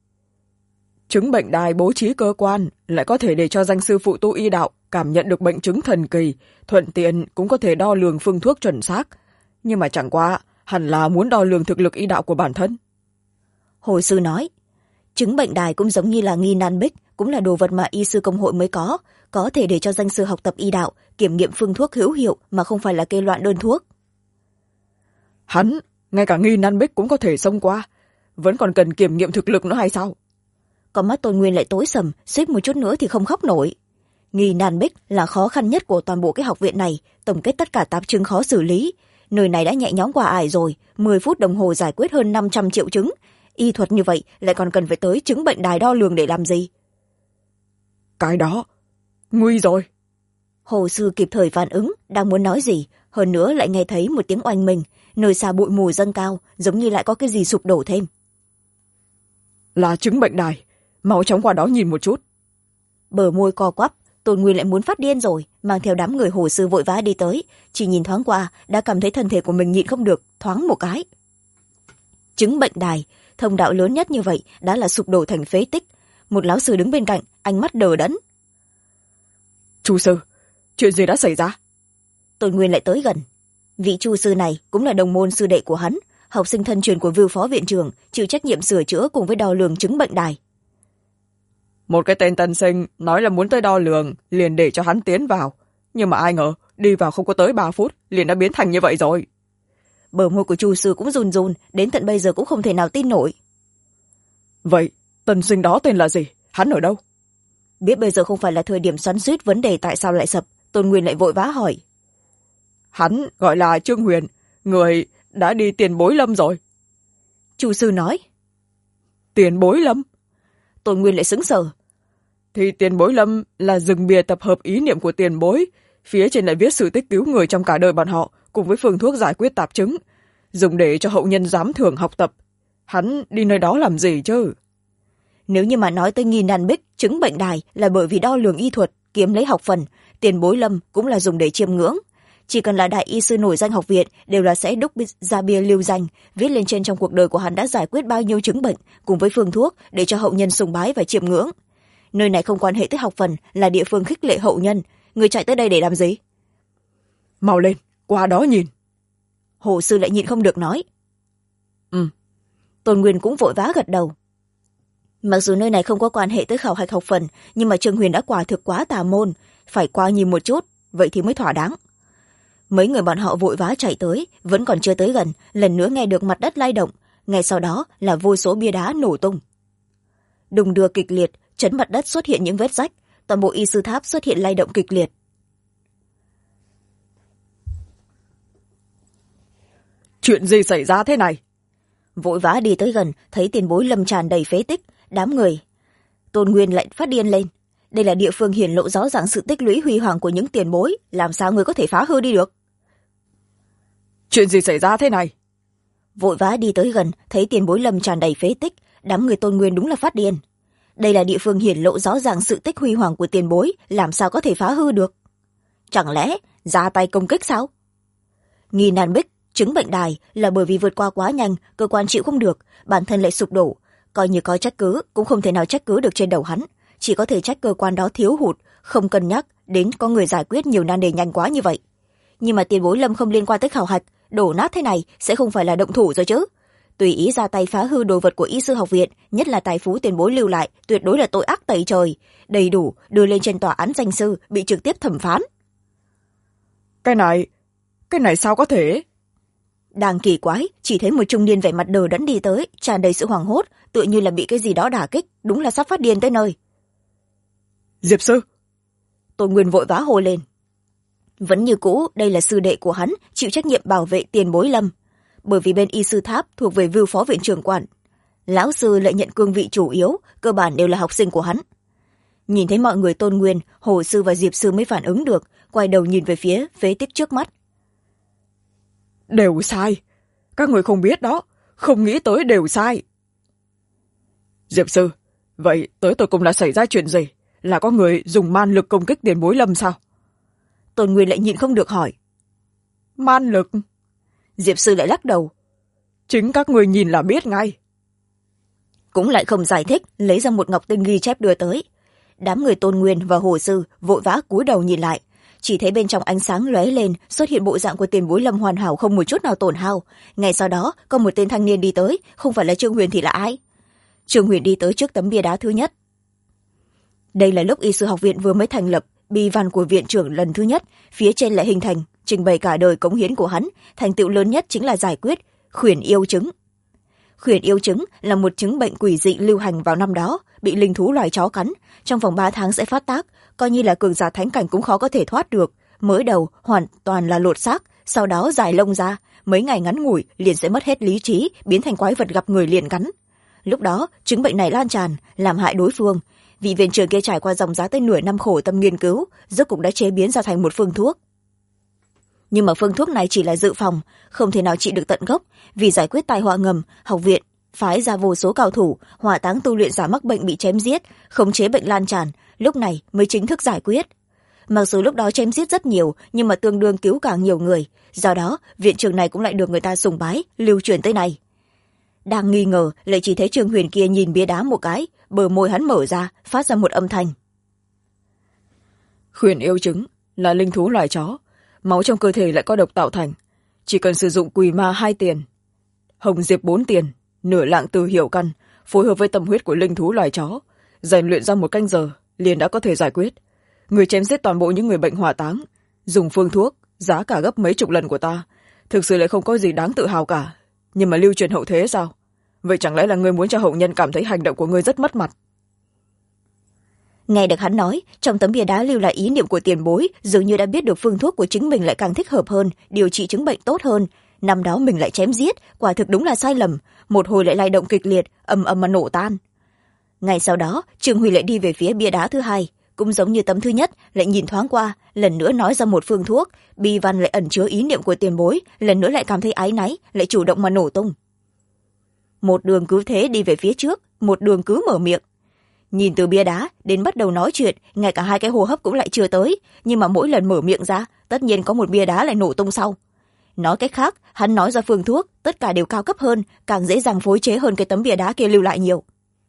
Chứng bệnh đài bố trí cơ quan, lại có thể để cho danh sư phụ tu y đạo cảm nhận được bệnh chứng thần kỳ, thuận tiện cũng có thể đo lường phương thuốc chuẩn xác. Nhưng mà chẳng qua, hẳn là muốn đo lường thực lực y đạo của bản thân. Hồ sư nói. Chứng bệnh đài cũng giống như là Nghi Nan Bích, cũng là đồ vật mà y sư công hội mới có thể để cho danh sư học tập y đạo, kiểm nghiệm phương thuốc hữu hiệu mà không phải là kê loạn đơn thuốc. Hắn, ngay cả Nghi Nan Bích cũng có thể xông qua, vẫn còn cần kiểm nghiệm thực lực nữa hay sao? Con mắt Tôn Nguyên lại tối sầm, suýt một chút nữa thì không khóc nổi. Nghi Nan Bích là khó khăn nhất của toàn bộ cái học viện này, tổng kết tất cả tạp chứng khó xử lý. Nơi này đã nhẹ nhõm qua ải rồi, 10 phút đồng hồ giải quyết hơn 500 triệu chứng. Y thuật như vậy lại còn cần phải tới chứng bệnh đài đo lường để làm gì? Cái đó, nguy rồi. Hồ sư kịp thời phản ứng, đang muốn nói gì, hơn nữa lại nghe thấy một tiếng oanh minh, nơi xa bụi mù dâng cao, giống như lại có cái gì sụp đổ thêm. Là chứng bệnh đài, mau chóng qua đó nhìn một chút. Bờ môi co quắp, Tôn Nguyên lại muốn phát điên rồi, mang theo đám người hồ sư vội vã đi tới, chỉ nhìn thoáng qua đã cảm thấy thân thể của mình nhịn không được, thoáng một cái. Chứng bệnh đài, thông đạo lớn nhất như vậy đã là sụp đổ thành phế tích. Một lão sư đứng bên cạnh, ánh mắt đờ đẫn. Chu sư, chuyện gì đã xảy ra? Tôn Nguyên lại tới gần. Vị chu sư này cũng là đồng môn sư đệ của hắn, học sinh thân truyền của Vưu phó viện trưởng, chịu trách nhiệm sửa chữa cùng với đo lường chứng bệnh đài. Một cái tên tân sinh nói là muốn tới đo lường, liền để cho hắn tiến vào. Nhưng mà ai ngờ, đi vào không có tới 3 phút, liền đã biến thành như vậy rồi. Bờ môi của chu sư cũng run run, đến tận bây giờ cũng không thể nào tin nổi. Vậy, tân sinh đó tên là gì? Hắn ở đâu? Biết bây giờ không phải là thời điểm xoắn xuýt vấn đề tại sao lại sập, Tôn Nguyên lại vội vã hỏi. Hắn gọi là Trương Huyền, người đã đi Tiền Bối Lâm rồi. Chu sư nói. Tiền Bối Lâm? Tôn Nguyên lại sững sờ. Thì Tiền Bối Lâm là rừng bìa tập hợp ý niệm của tiền bối, phía trên lại viết sự tích cứu người trong cả đời bọn họ, cùng với phương thuốc giải quyết tạp chứng, dùng để cho hậu nhân giám thưởng học tập. Hắn đi nơi đó làm gì chứ? Nếu như mà nói tới Nghi Nan Bích, chứng bệnh đài là bởi vì đo lường y thuật, kiếm lấy học phần, Tiền Bối Lâm cũng là dùng để chiêm ngưỡng. Chỉ cần là đại y sư nổi danh học viện đều là sẽ đúc ra bia lưu danh, viết lên trên trong cuộc đời của hắn đã giải quyết bao nhiêu chứng bệnh cùng với phương thuốc để cho hậu nhân sùng bái và chiêm ngưỡng. Nơi này không quan hệ tới học phần, là địa phương khích lệ hậu nhân. Người chạy tới đây để làm gì? Mau lên, qua đó nhìn. Hồ sư lại nhịn không được nói. Tôn Nguyên cũng vội vã gật đầu. Mặc dù nơi này không có quan hệ tới khảo hạch học phần, nhưng mà Trương Huyền đã quả thực quá tà môn, phải qua nhìn một chút, vậy thì mới thỏa đáng. Mấy người bọn họ vội vã chạy tới, vẫn còn chưa tới gần, lần nữa nghe được mặt đất lay động, ngay sau đó là vô số bia đá nổ tung. Đùng đưa kịch liệt, chấn mặt đất xuất hiện những vết rách, toàn bộ y sư tháp xuất hiện lay động kịch liệt. Chuyện gì xảy ra thế này? Vội vã đi tới gần, thấy Tiền Bối Lâm tràn đầy phế tích, đám người. Tôn Nguyên lại phát điên lên. Đây là địa phương hiển lộ rõ ràng sự tích lũy huy hoàng của những tiền bối, làm sao người có thể phá hư đi được? Chuyện gì xảy ra thế này? vội vã đi tới gần, thấy tiền bối Lâm tràn đầy phế tích, đám người Tôn Nguyên đúng là phát điên. Đây là địa phương hiển lộ rõ ràng sự tích huy hoàng của tiền bối, làm sao có thể phá hư được? Chẳng lẽ ra tay công kích sao? Nghi nan bích chứng bệnh đài là bởi vì vượt qua quá nhanh, cơ quan chịu không được, bản thân lại sụp đổ, coi như có trách cứ cũng không thể nào trách cứ được trên đầu hắn, chỉ có thể trách cơ quan đó thiếu hụt, không cân nhắc đến có người giải quyết nhiều nan đề nhanh quá như vậy. Nhưng mà tiền bối Lâm không liên quan tới khảo hạch, đổ nát thế này sẽ không phải là động thủ rồi chứ? Tùy ý ra tay phá hư đồ vật của y sư học viện, nhất là tài phú tiền bối lưu lại, tuyệt đối là tội ác tày trời, đầy đủ đưa lên trên tòa án danh sư, bị trực tiếp thẩm phán. Cái này sao có thể? Đang kỳ quái, chỉ thấy một trung niên vẻ mặt đờ đẫn đi tới, tràn đầy sự hoảng hốt, tựa như là bị cái gì đó đả kích, đúng là sắp phát điên tới nơi. Diệp sư! Tôn Nguyên vội vã hô lên. Vẫn như cũ, đây là sư đệ của hắn, chịu trách nhiệm bảo vệ tiền bối Lâm, bởi vì bên y sư tháp thuộc về Vưu phó viện trưởng quản, lão sư lại nhận cương vị chủ yếu, cơ bản đều là học sinh của hắn. Nhìn thấy mọi người, Tôn Nguyên, Hồ sư và Diệp sư mới phản ứng được, quay đầu nhìn về phía phế tích trước mắt. Đều sai, các người không biết đó, không nghĩ tới đều sai. Diệp sư, vậy tới tôi cùng đã xảy ra chuyện gì? Là có người dùng man lực công kích tiền bối Lâm sao? Tôn Nguyên lại nhịn không được hỏi. Man lực? Diệp sư lại lắc đầu. Chính các người nhìn là biết ngay. Cũng lại không giải thích, lấy ra một ngọc tinh ghi chép đưa tới. Đám người Tôn Nguyên và Hồ sư vội vã cúi đầu nhìn lại, chỉ thấy bên trong ánh sáng lóe lên xuất hiện bộ dạng của tiền bối Lâm hoàn hảo, không một chút nào tổn hao. Ngay sau đó có một tên thanh niên đi tới, không phải là Trương Huyền thì là ai? Trương Huyền đi tới trước tấm bia đá thứ nhất. Đây là lúc y sư học viện vừa mới thành lập, bi văn của viện trưởng lần thứ nhất, phía trên lại hình thành trình bày cả đời cống hiến của hắn, thành tựu lớn nhất chính là giải quyết khuyển yêu chứng. Khuyển yêu chứng là một chứng bệnh quỷ dị lưu hành vào năm đó, bị linh thú loài chó cắn, trong vòng 3 tháng sẽ phát tác, coi như là cường giả thánh cảnh cũng khó có thể thoát được. Mới đầu hoàn toàn là lột xác, sau đó dài lông ra, mấy ngày ngắn ngủi liền sẽ mất hết lý trí, biến thành quái vật gặp người liền cắn. Lúc đó chứng bệnh này lan tràn, làm hại đối phương. Vị viện trưởng kia trải qua dòng giá tới nửa năm khổ tâm nghiên cứu, rốt cũng đã chế biến ra thành một phương thuốc. Nhưng mà phương thuốc này chỉ là dự phòng, không thể nào trị được tận gốc. Vì giải quyết tai họa ngầm, học viện phái ra vô số cao thủ hỏa táng tu luyện giả mắc bệnh bị chém giết, khống chế bệnh lan tràn, lúc này mới chính thức giải quyết. Mặc dù lúc đó chém giết rất nhiều, nhưng mà tương đương cứu càng nhiều người, do đó viện trưởng này cũng lại được người ta sùng bái, lưu truyền tới nay. Đang nghi ngờ, lại chỉ thấy Trương Huyền kia nhìn bia đá một cái, bờ môi hắn mở ra, phát ra một âm thanh. Khuyển yêu chứng là linh thú loài chó, máu trong cơ thể lại có độc tạo thành, chỉ cần sử dụng quỳ ma 2 tiền, hồng diệp 4 tiền, nửa lạng từ hiểu căn, phối hợp với tâm huyết của linh thú loài chó, rèn luyện ra 1 canh giờ liền đã có thể giải quyết. Người chém giết toàn bộ những người bệnh hỏa táng, dùng phương thuốc giá cả gấp mấy chục lần của ta, thực sự lại không có gì đáng tự hào cả. Nhưng mà lưu truyền hậu thế sao? Vậy chẳng lẽ là người muốn cho hậu nhân cảm thấy hành động của người rất mất mặt? Nghe được hắn nói, trong tấm bia đá lưu lại ý niệm của tiền bối, dường như đã biết được phương thuốc của chính mình lại càng thích hợp hơn, điều trị chứng bệnh tốt hơn. Năm đó mình lại chém giết, quả thực đúng là sai lầm, một hồi lại lay động kịch liệt, ầm ầm mà nổ tan. Ngay sau đó, Trương Huy lại đi về phía bia đá thứ hai, cũng giống như tấm thứ nhất, lại nhìn thoáng qua, lần nữa nói ra một phương thuốc, bi văn lại ẩn chứa ý niệm của tiền bối, lần nữa lại cảm thấy áy náy, lại chủ động mà nổ tung. Một đường cứ thế đi về phía trước, một đường cứ mở miệng. Nhìn từ bia đá đến bắt đầu nói chuyện, ngay cả 2 cái hô hấp cũng lại chưa tới, nhưng mà mỗi lần mở miệng ra, tất nhiên có một bia đá lại nổ tung sau. Nói cách khác, hắn nói ra phương thuốc, tất cả đều cao cấp hơn, càng dễ dàng phối chế hơn cái tấm bia đá kia lưu lại nhiều.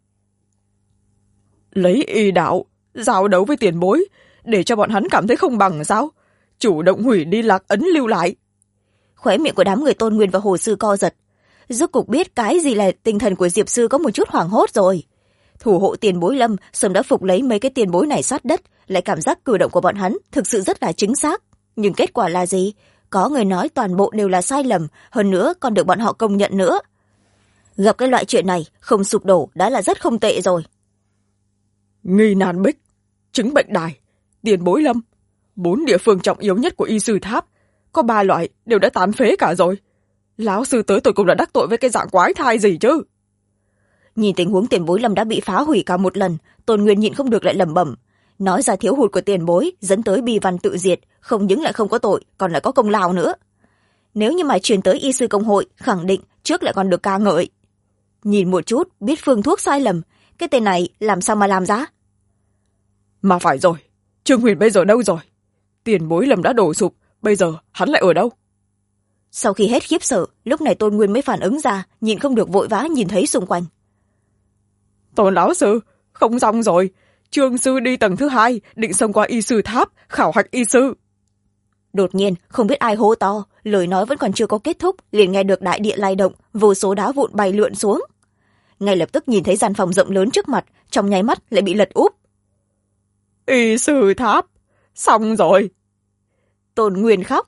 Lấy y đạo giao đấu với tiền bối, để cho bọn hắn cảm thấy không bằng sao? Chủ động hủy đi lạc ấn lưu lại. Khóe miệng của đám người Tôn Nguyên và Hồ sư co giật. Rốt cục biết cái gì là tinh thần của Diệp sư có một chút hoảng hốt rồi. Thủ hộ tiền bối Lâm sớm đã phục lấy mấy cái tiền bối này sát đất, lại cảm giác cử động của bọn hắn thực sự rất là chính xác. Nhưng kết quả là gì? Có người nói toàn bộ đều là sai lầm, hơn nữa còn được bọn họ công nhận nữa. Gặp cái loại chuyện này, không sụp đổ đã là rất không tệ rồi. Nghi nan bích, chứng bệnh đài, tiền bối Lâm, 4 địa phương trọng yếu nhất của y sư tháp, có 3 loại đều đã tàn phế cả rồi. Lão sư tới tôi cũng đã đắc tội với cái dạng quái thai gì chứ? Nhìn tình huống tiền bối Lâm đã bị phá hủy cả một lần, Tôn Nguyên nhịn không được lại lẩm bẩm, nói ra thiếu hụt của tiền bối dẫn tới bi văn tự diệt, không những lại không có tội, còn lại có công lao nữa. Nếu như mà truyền tới y sư công hội, khẳng định trước lại còn được ca ngợi. Nhìn một chút biết phương thuốc sai lầm, cái tên này làm sao mà làm ra. Mà phải rồi, Trương Huyền bây giờ đâu rồi? Tiền bối Lâm đã đổ sụp, bây giờ hắn lại ở đâu? Sau khi hết khiếp sợ, lúc này Tôn Nguyên mới phản ứng ra, nhìn không được vội vã nhìn thấy xung quanh. Tôn lão sư, không xong rồi. Trương sư đi tầng thứ 2, định xông qua y sư tháp, khảo hạch y sư. Đột nhiên, không biết ai hô to, lời nói vẫn còn chưa có kết thúc, liền nghe được đại địa lay động, vô số đá vụn bay lượn xuống. Ngay lập tức nhìn thấy gian phòng rộng lớn trước mặt, trong nháy mắt lại bị lật úp. Y sư tháp, xong rồi. Tôn Nguyên khóc.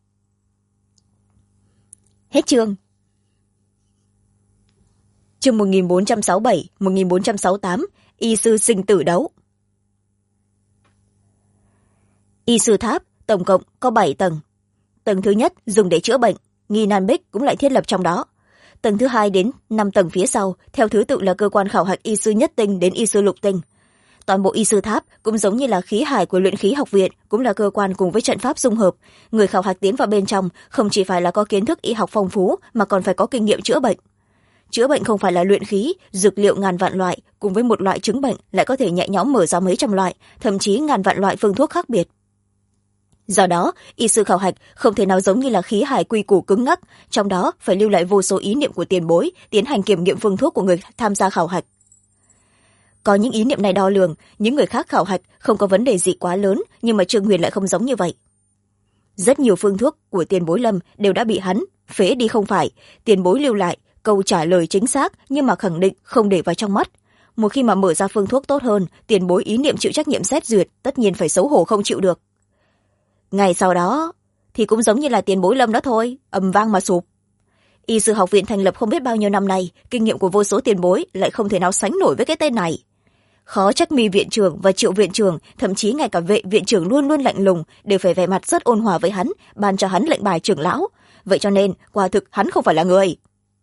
Hết chương. Chương 1467, 1468, y sư sinh tử đấu. Y sư tháp tổng cộng có 7 tầng. Tầng thứ nhất dùng để chữa bệnh, nghi nan bích cũng lại thiết lập trong đó. Tầng thứ 2 đến 5 tầng phía sau, theo thứ tự là cơ quan khảo hạch y sư nhất tinh đến y sư lục tinh. Toàn bộ y sư tháp cũng giống như là khí hải của luyện khí học viện, cũng là cơ quan cùng với trận pháp dung hợp. Người khảo hạch tiến vào bên trong không chỉ phải là có kiến thức y học phong phú mà còn phải có kinh nghiệm chữa bệnh. Chữa bệnh không phải là luyện khí, dược liệu ngàn vạn loại cùng với một loại chứng bệnh lại có thể nhẹ nhõm mở ra mấy trăm loại, thậm chí ngàn vạn loại phương thuốc khác biệt. Do đó, y sư khảo hạch không thể nào giống như là khí hải quy củ cứng ngắc, trong đó phải lưu lại vô số ý niệm của tiền bối, tiến hành kiểm nghiệm phương thuốc của người tham gia khảo hạch. Có những ý niệm này đo lường, những người khác khảo hạch không có vấn đề gì quá lớn, nhưng mà Trương Huyền lại không giống như vậy. Rất nhiều phương thuốc của tiền bối Lâm đều đã bị hắn phế đi không phải, tiền bối lưu lại câu trả lời chính xác nhưng mà khẳng định không để vào trong mắt. Một khi mà mở ra phương thuốc tốt hơn, tiền bối ý niệm chịu trách nhiệm xét duyệt, tất nhiên phải xấu hổ không chịu được. Ngày sau đó thì cũng giống như là tiền bối Lâm đó thôi, ầm vang mà sụp. Y sư học viện thành lập không biết bao nhiêu năm nay, kinh nghiệm của vô số tiền bối lại không thể nào sánh nổi với cái tên này. Khó trách Mi viện trưởng và Triệu viện trưởng, thậm chí ngay cả Vệ viện trưởng luôn luôn lạnh lùng, đều phải vẻ mặt rất ôn hòa với hắn, ban cho hắn lệnh bài trưởng lão. Vậy cho nên quả thực hắn không phải là người.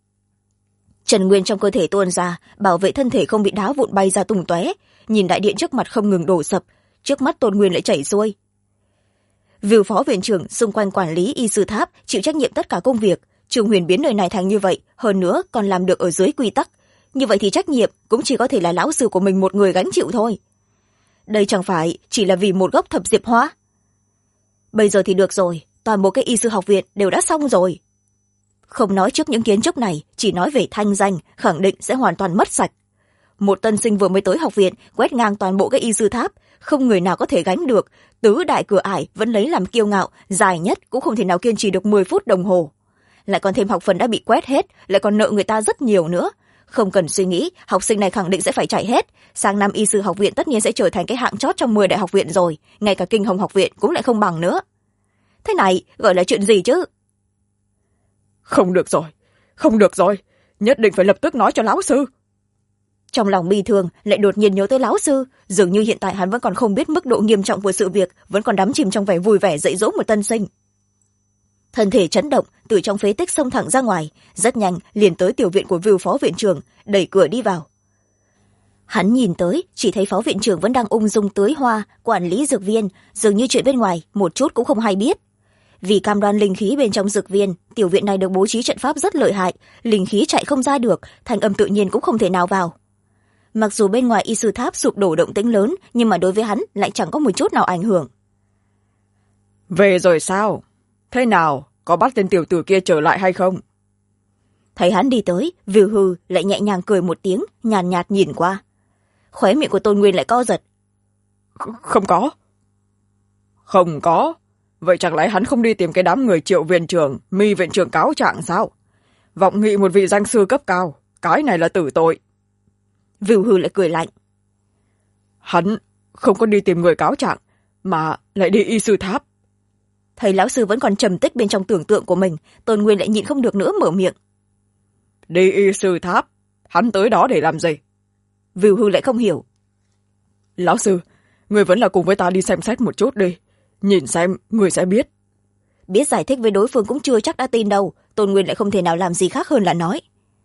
Trần Nguyên trong cơ thể tuôn ra, bảo vệ thân thể không bị đá vụn bay ra tung tóe. Nhìn đại điện trước mặt không ngừng đổ sập, trước mắt Tôn Nguyên lại chảy xuôi. Vưu phó viện trưởng xung quanh quản lý y sư tháp, chịu trách nhiệm tất cả công việc. Trương Huyền biến nơi này thành như vậy, hơn nữa còn làm được ở dưới quy tắc. Như vậy thì trách nhiệm cũng chỉ có thể là lão sư của mình một người gánh chịu thôi. Đây chẳng phải chỉ là vì một gốc thập diệp hoa. Bây giờ thì được rồi, toàn bộ cái y sư học viện đều đã xong rồi. Không nói trước những kiến trúc này, chỉ nói về thanh danh, khẳng định sẽ hoàn toàn mất sạch. Một tân sinh vừa mới tới học viện, quét ngang toàn bộ cái y sư tháp, không người nào có thể gánh được. Tứ đại cửa ải vẫn lấy làm kiêu ngạo, dài nhất cũng không thể nào kiên trì được 10 phút đồng hồ. Lại còn thêm học phần đã bị quét hết, lại còn nợ người ta rất nhiều nữa. Không cần suy nghĩ, học sinh này khẳng định sẽ phải chạy hết. Sang năm y sư học viện tất nhiên sẽ trở thành cái hạng chót trong 10 đại học viện rồi, ngay cả Kinh Hồng học viện cũng lại không bằng nữa. Thế này gọi là chuyện gì chứ? Không được rồi, không được rồi, nhất định phải lập tức nói cho lão sư. Trong lòng bi thương lại đột nhiên nhớ tới lão sư, dường như hiện tại hắn vẫn còn không biết mức độ nghiêm trọng của sự việc, vẫn còn đắm chìm trong vẻ vui vẻ dạy dỗ một tân sinh. Thân thể chấn động, từ trong phế tích xông thẳng ra ngoài, rất nhanh liền tới tiểu viện của Vưu phó viện trưởng, đẩy cửa đi vào. Hắn nhìn tới, chỉ thấy phó viện trưởng vẫn đang ung dung tưới hoa, quản lý dược viên, dường như chuyện bên ngoài một chút cũng không hay biết. Vì cam đoan linh khí bên trong dược viên, tiểu viện này được bố trí trận pháp rất lợi hại, linh khí chạy không ra được, thanh âm tự nhiên cũng không thể nào vào. Mặc dù bên ngoài y sư tháp sụp đổ động tĩnh lớn, nhưng mà đối với hắn lại chẳng có một chút nào ảnh hưởng. Về rồi sao? Thế nào, có bắt tên tiểu tử kia trở lại hay không? Thấy hắn đi tới, Vưu Hư lại nhẹ nhàng cười một tiếng, nhàn nhạt nhìn qua. Khóe miệng của Tôn Nguyên lại co giật. Không có. Không có? Vậy chẳng lẽ hắn không đi tìm cái đám người Triệu viện trưởng, Mi viện trưởng cáo trạng sao? Vọng nghị một vị danh sư cấp cao, cái này là tử tội. Vưu Hư lại cười lạnh. Hắn không có đi tìm người cáo trạng, mà lại đi y sư tháp. Thầy lão sư vẫn còn trầm tích bên trong tưởng tượng của mình, Tôn Nguyên lại nhịn không được nữa mở miệng. Đi y sư tháp? Hắn tới đó để làm gì? Vưu Hư lại không hiểu. Lão sư, người vẫn là cùng với ta đi xem xét một chút đi. Nhìn xem, người sẽ biết. Biết giải thích với đối phương cũng chưa chắc đã tin đâu, Tôn Nguyên lại không thể nào làm gì khác hơn là nói.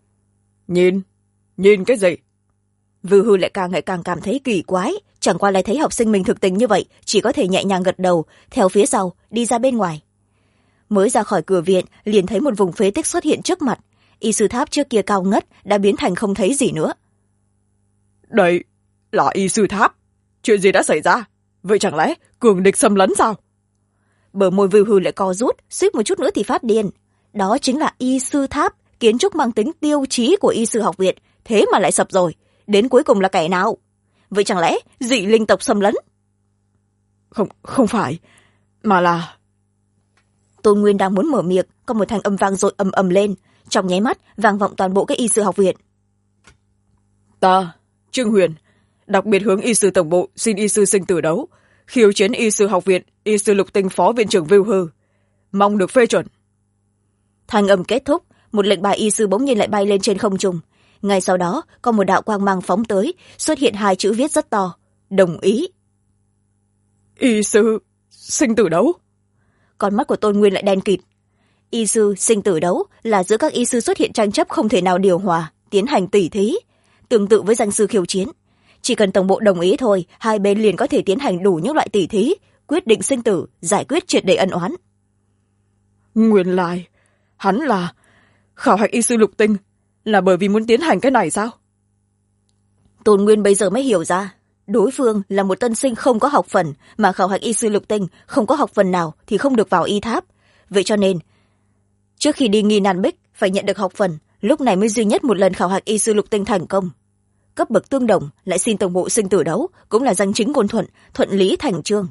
Nhìn cái gì? Vưu Hư lại càng ngày càng cảm thấy kỳ quái, chẳng qua lại thấy học sinh mình thực tình như vậy, chỉ có thể nhẹ nhàng gật đầu, theo phía sau, đi ra bên ngoài. Mới ra khỏi cửa viện, liền thấy một vùng phế tích xuất hiện trước mặt. y sư tháp trước kia cao ngất đã biến thành không thấy gì nữa. Đây là y sư tháp. Chuyện gì đã xảy ra? Vậy chẳng lẽ cường địch xâm lấn sao? Bờ môi Vưu Hư lại co rút, suýt một chút nữa thì phát điên. Đó chính là y sư tháp, kiến trúc mang tính tiêu chí của y sư học viện, thế mà lại sập rồi. Đến cuối cùng là kẻ nào? Vậy chẳng lẽ dị linh tộc xâm lấn? Không phải, mà là... Tôn Nguyên đang muốn mở miệng, có một thanh âm vang dội ầm ầm lên, trong nháy mắt vang vọng toàn bộ cái y sư học viện. Ta, Trương Huyền, đặc biệt hướng y sư tổng bộ xin y sư sinh tử đấu, khiêu chiến y sư học viện, y sư lục tinh phó viện trưởng Vưu Hư, mong được phê chuẩn. Thanh âm kết thúc, một lệnh bài y sư bỗng nhiên lại bay lên trên không trung. Ngay sau đó có một đạo quang mang phóng tới, xuất hiện hai chữ viết rất to: đồng ý. Y sư sinh tử đấu. Con mắt của Tôn Nguyên lại đen kịt. Y sư sinh tử đấu là giữa các y sư xuất hiện tranh chấp không thể nào điều hòa, tiến hành tỉ thí, tương tự với danh sư khiêu chiến. Chỉ cần tổng bộ đồng ý thôi, hai bên liền có thể tiến hành đủ những loại tỉ thí, quyết định sinh tử, giải quyết triệt để ân oán. Nguyên lai hắn là khảo hạch y sư lục tinh, là bởi vì muốn tiến hành cái này sao? Tôn Nguyên bây giờ mới hiểu ra, đối phương là một tân sinh không có học phần, mà khảo hạch y sư lục tinh không có học phần nào thì không được vào y tháp. Vậy cho nên trước khi đi nghi nan bích phải nhận được học phần, lúc này mới duy nhất một lần khảo hạch y sư lục tinh thành công. Cấp bậc tương đồng lại xin tổng bộ sinh tử đấu, cũng là danh chính ngôn thuận, thuận lý thành chương.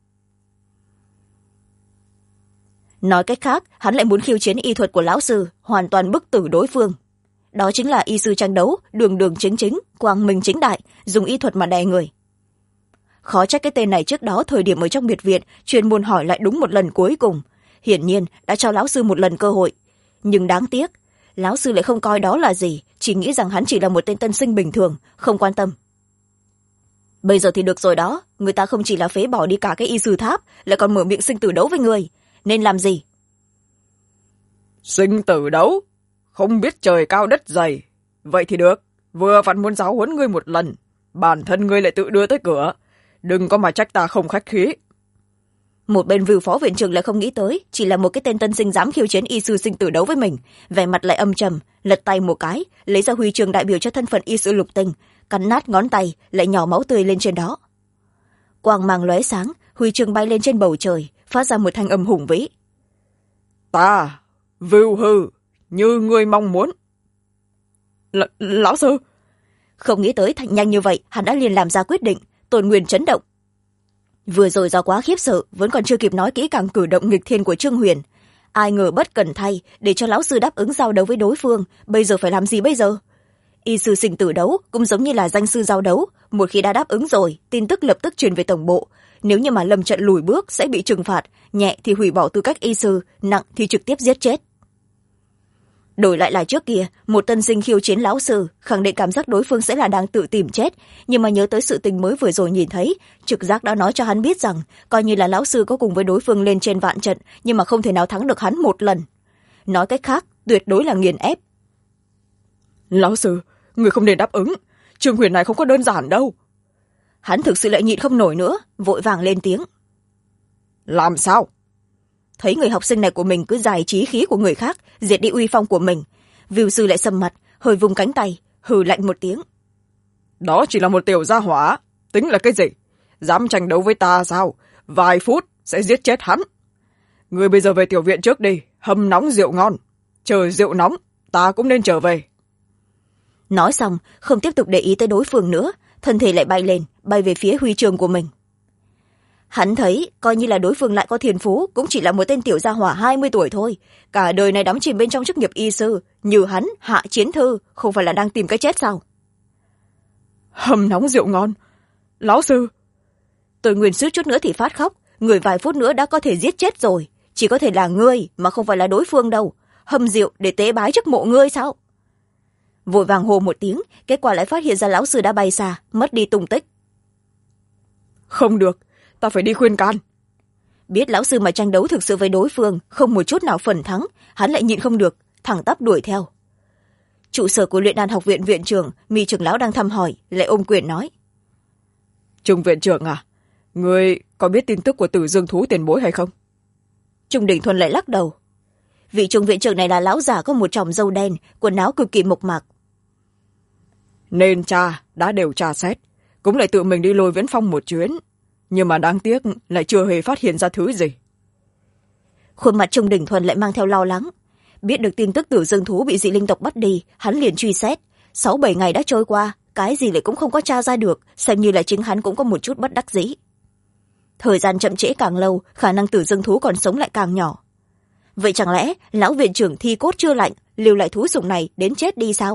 Nói cách khác, hắn lại muốn khiêu chiến y thuật của lão sư, hoàn toàn bức tử đối phương. Đó chính là y sư tranh đấu, đường đường chính chính, quang minh chính đại, dùng y thuật mà đè người. Khó trách cái tên này trước đó thời điểm ở trong biệt viện chuyên môn hỏi lại đúng một lần cuối cùng, hiển nhiên đã cho lão sư một lần cơ hội. Nhưng đáng tiếc, lão sư lại không coi đó là gì, chỉ nghĩ rằng hắn chỉ là một tên tân sinh bình thường, không quan tâm. Bây giờ thì được rồi đó, người ta không chỉ là phế bỏ đi cả cái y sư tháp, lại còn mở miệng sinh tử đấu với người. Nên làm gì? Sinh tử đấu? Không biết trời cao đất dày. Vậy thì được, vừa vặn muốn giáo huấn ngươi một lần, bản thân ngươi lại tự đưa tới cửa, đừng có mà trách ta không khách khí. Một bên Vưu phó viện trưởng lại không nghĩ tới, chỉ là một cái tên tân sinh dám khiêu chiến y sư sinh tử đấu với mình, vẻ mặt lại âm trầm, lật tay một cái, lấy ra huy chương đại biểu cho thân phận y sư lục tinh, cắn nát ngón tay, lại nhỏ máu tươi lên trên đó. Quang mang lóe sáng, huy chương bay lên trên bầu trời, phát ra một thanh âm hùng vĩ. Ta, Vưu Hư, như ngươi mong muốn. Lão sư. Không nghĩ tới nhanh như vậy, hắn đã liền làm ra quyết định. Tôn Nguyên chấn động. Vừa rồi do quá khiếp sợ, vẫn còn chưa kịp nói kỹ càng cử động nghịch thiên của Trương Huyền. Ai ngờ bất cẩn thay, để cho lão sư đáp ứng giao đấu với đối phương, bây giờ phải làm gì bây giờ? Y sư sinh tử đấu cũng giống như là danh sư giao đấu, một khi đã đáp ứng rồi, tin tức lập tức truyền về tổng bộ. Nếu như mà lầm trận lùi bước sẽ bị trừng phạt, nhẹ thì hủy bỏ tư cách y sư, nặng thì trực tiếp giết chết. Đổi lại là trước kia, một tân sinh khiêu chiến lão sư, khẳng định cảm giác đối phương sẽ là đang tự tìm chết, nhưng mà nhớ tới sự tình mới vừa rồi nhìn thấy, trực giác đã nói cho hắn biết rằng, coi như là lão sư có cùng với đối phương lên trên vạn trận, nhưng mà không thể nào thắng được hắn một lần. Nói cách khác, tuyệt đối là nghiền ép. Lão sư, người không nên đáp ứng, Trương Huyền này không có đơn giản đâu. Hắn thực sự lại nhịn không nổi nữa, vội vàng lên tiếng. Làm sao? Thấy người học sinh này của mình cứ giải trí khí của người khác, diệt đi uy phong của mình, Vưu sư lại sầm mặt, hơi vung cánh tay, hừ lạnh một tiếng. Đó chỉ là một tiểu gia hỏa, tính là cái gì? Dám tranh đấu với ta sao? Vài phút sẽ giết chết hắn. Người bây giờ về tiểu viện trước đi, hâm nóng rượu ngon. Chờ rượu nóng, ta cũng nên trở về. Nói xong, không tiếp tục để ý tới đối phương nữa, thân thể lại bay lên, bay về phía huy chương của mình. Hắn thấy, coi như là đối phương lại có thiên phú, cũng chỉ là một tên tiểu gia hỏa 20 tuổi thôi. Cả đời này đắm chìm bên trong chức nghiệp y sư, như hắn, Hạ Chiến Thư, không phải là đang tìm cái chết sao? Hầm nóng rượu ngon. Lão sư. Tôi Nguyên suýt chút nữa thì phát khóc, người vài phút nữa đã có thể giết chết rồi. Chỉ có thể là ngươi, mà không phải là đối phương đâu. Hầm rượu để tế bái trước mộ ngươi sao? Vội vàng hô một tiếng, kết quả lại phát hiện ra lão sư đã bay xa, mất đi tung tích. Không được, ta phải đi khuyên can. Biết lão sư mà tranh đấu thực sự với đối phương, không một chút nào phần thắng, hắn lại nhịn không được, thẳng tắp đuổi theo. Trụ sở của luyện đan học viện viện trưởng, Mi trưởng lão đang thăm hỏi, lại ôm quyền nói. Trung viện trưởng à, người có biết tin tức của Tử Dương thú tiền bối hay không? Trung Đình Thuần lại lắc đầu. vị trung viện trưởng này là lão già có một chòm râu đen, quần áo cực kỳ mộc mạc. Nên cha đã đều tra xét, cũng lại tự mình đi lôi Viễn Phong một chuyến, nhưng mà đáng tiếc lại chưa hề phát hiện ra thứ gì. Khuôn mặt Trung Đình Thuần lại mang theo lo lắng. Biết được tin tức Tử Dương thú bị dị linh tộc bắt đi, hắn liền truy xét. 6-7 ngày đã trôi qua, cái gì lại cũng không có tra ra được, xem như là chính hắn cũng có một chút bất đắc dĩ. Thời gian chậm trễ càng lâu, khả năng Tử Dương thú còn sống lại càng nhỏ. Vậy chẳng lẽ lão viện trưởng thi cốt chưa lạnh, lưu lại thú sủng này đến chết đi sao?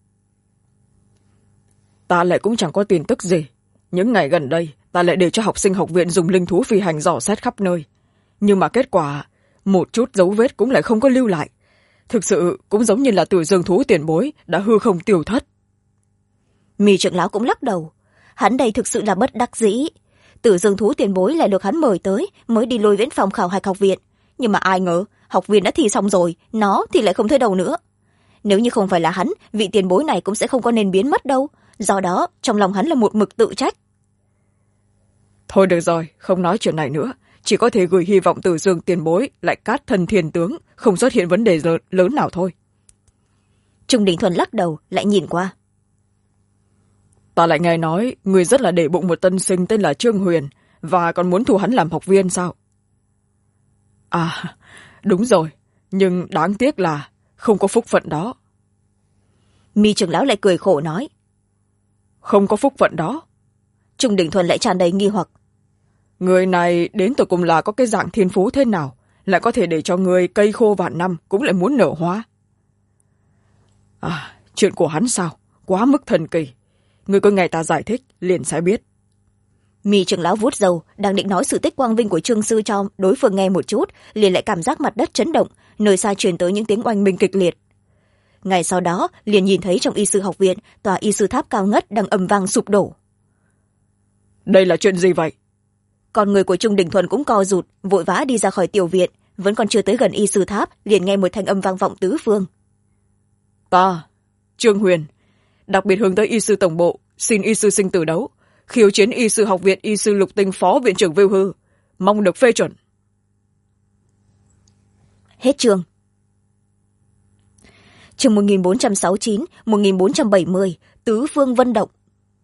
Ta lại cũng chẳng có tin tức gì. Những ngày gần đây ta lại để cho học sinh học viện dùng linh thú phi hành dò xét khắp nơi, nhưng mà kết quả một chút dấu vết cũng lại không có lưu lại. Thực sự cũng giống như là Tử Dương thú tiền bối đã hư không tiêu thất. Mi trưởng lão cũng lắc đầu. Hắn đây thực sự là bất đắc dĩ. Tử Dương thú tiền bối lại được hắn mời tới, mới đi lôi Viễn Phong khảo hạch học viện, nhưng mà ai ngờ học viên đã thi xong rồi, nó thì lại không thấy đâu nữa. Nếu như không phải là hắn, vị tiền bối này cũng sẽ không có nên biến mất đâu. Do đó trong lòng hắn là một mực tự trách. Thôi được rồi, không nói chuyện này nữa, chỉ có thể gửi hy vọng Tử Dương tiền bối lại cát thân thiên tướng, không xuất hiện vấn đề lớn nào thôi. Trung Đình Thuần lắc đầu, lại nhìn qua. Ta lại nghe nói người rất là để bụng một tân sinh tên là Trương Huyền, và còn muốn thu hắn làm học viên sao? À, đúng rồi, nhưng đáng tiếc là không có phúc phận đó. Mi trưởng lão lại cười khổ nói. Không có phúc phận đó? Trung Đình Thuần lại tràn đầy nghi hoặc. Người này đến tột cùng là có cái dạng thiên phú thế nào, lại có thể để cho người cây khô vạn năm cũng lại muốn nở hoa? À, chuyện của hắn sao? Quá mức thần kỳ. Người có nghe ta giải thích liền sẽ biết. Mi trưởng lão vuốt râu, đang định nói sự tích quang vinh của Trương sư cho đối phương nghe một chút, liền lại cảm giác mặt đất chấn động, nơi xa truyền tới những tiếng oanh minh kịch liệt. Ngày sau đó liền nhìn thấy trong y sư học viện, tòa y sư tháp cao ngất đang ầm vang sụp đổ. Đây là chuyện gì vậy? Con người của Trung Đình Thuần cũng co rụt, vội vã đi ra khỏi tiểu viện, vẫn còn chưa tới gần y sư tháp, liền nghe một thanh âm vang vọng tứ phương. Ta, Trương Huyền, đặc biệt hướng tới y sư tổng bộ, xin y sư sinh tử đấu, khiêu chiến y sư học viện y sư Lục Tinh phó viện trưởng Vưu Hư, mong được phê chuẩn. Hết chương. Chương 1469, 1470, tứ phương vân động.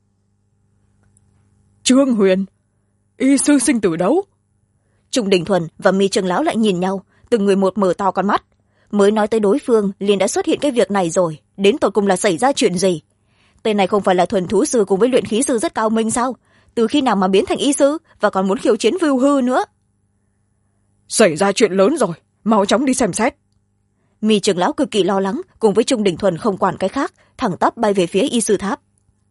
Trương Huyền, y sư sinh tử đấu. Trung Đình Thuần và Mi trưởng lão lại nhìn nhau, từng người một mở to con mắt. Mới nói tới đối phương liền đã xuất hiện cái việc này rồi, đến tột cùng là xảy ra chuyện gì? Tên này không phải là thuần thú sư cùng với luyện khí sư rất cao minh sao? Từ khi nào mà biến thành y sư và còn muốn khiêu chiến Vưu Hư nữa? Xảy ra chuyện lớn rồi, mau chóng đi xem xét. Mi trưởng lão cực kỳ lo lắng, cùng với Trung Đình Thuần không quản cái khác, thẳng tắp bay về phía y sư tháp.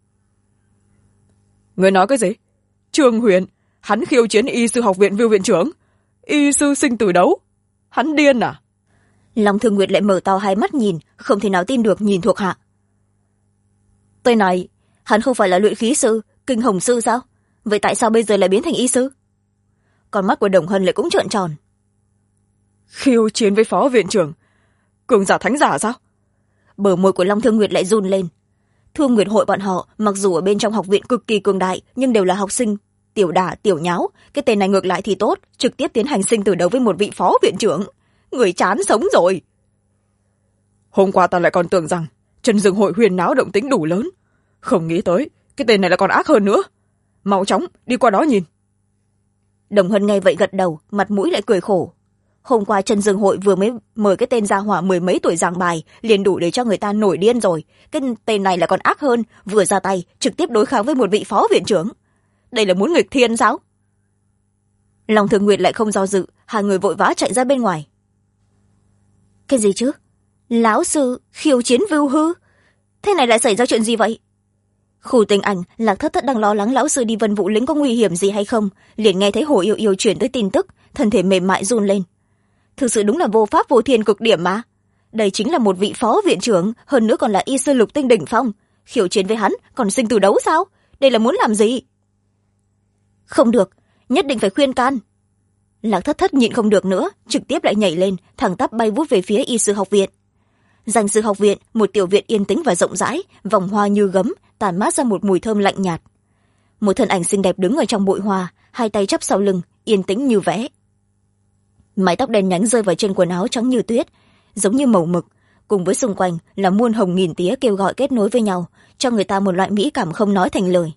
Người nói cái gì? Trương Huyền, hắn khiêu chiến y sư học viện Vưu viện trưởng, y sư sinh tử đấu. Hắn điên à? Long Thương Nguyệt lại mở to hai mắt nhìn, không thể nào tin được nhìn thuộc hạ. Tên này, hắn không phải là luyện khí sư, kinh hồng sư sao? Vậy tại sao bây giờ lại biến thành y sư? Con mắt của Đồng Hân lại cũng trợn tròn. Khiêu chiến với phó viện trưởng, cường giả thánh giả sao? Bờ môi của Long Thương Nguyệt lại run lên. Thương Nguyệt hội bọn họ mặc dù ở bên trong học viện cực kỳ cường đại, nhưng đều là học sinh tiểu đả tiểu nháo. Cái tên này ngược lại thì tốt, trực tiếp tiến hành sinh tử đấu với một vị phó viện trưởng. Người chán sống rồi. Hôm qua ta lại còn tưởng rằng Trần Dương hội huyền náo động tính đủ lớn, không nghĩ tới cái tên này lại còn ác hơn nữa. Mau chóng đi qua đó nhìn. Đồng Hân nghe vậy gật đầu, mặt mũi lại cười khổ. Hôm qua Trần Dương hội vừa mới mời cái tên gia hỏa 10 mấy tuổi giảng bài, liền đủ để cho người ta nổi điên rồi. Cái tên này là còn ác hơn, vừa ra tay trực tiếp đối kháng với một vị phó viện trưởng. Đây là muốn nghịch thiên sao? Long Thường Nguyệt lại không do dự, hai người vội vã chạy ra bên ngoài. Cái gì chứ? Lão sư khiêu chiến Vưu Hư? Thế này lại xảy ra chuyện gì vậy? Khu Tình Ảnh, Lạc Thất Thất đang lo lắng lão sư đi Vân Vũ Lĩnh có nguy hiểm gì hay không, liền nghe thấy Hồ Yêu Yêu chuyển tới tin tức, thân thể mềm mại run lên. Thực sự đúng là vô pháp vô thiên cực điểm mà. Đây chính là một vị phó viện trưởng, hơn nữa còn là y sư lục tinh đỉnh phong. Khiêu chiến với hắn còn sinh tử đấu sao? Đây là muốn làm gì? Không được, nhất định phải khuyên can. Lạc Thất Thất nhịn không được nữa, trực tiếp lại nhảy lên, thẳng tắp bay vút về phía y sư học viện. Danh sư học viện, một tiểu viện yên tĩnh và rộng rãi, vòng hoa như gấm, tản mát ra một mùi thơm lạnh nhạt. Một thân ảnh xinh đẹp đứng ở trong bụi hoa, hai tay chắp sau lưng, yên tĩnh như vẽ. Mái tóc đen nhánh rơi vào trên quần áo trắng như tuyết, giống như màu mực, cùng với xung quanh là muôn hồng nghìn tía kêu gọi kết nối với nhau, cho người ta một loại mỹ cảm không nói thành lời.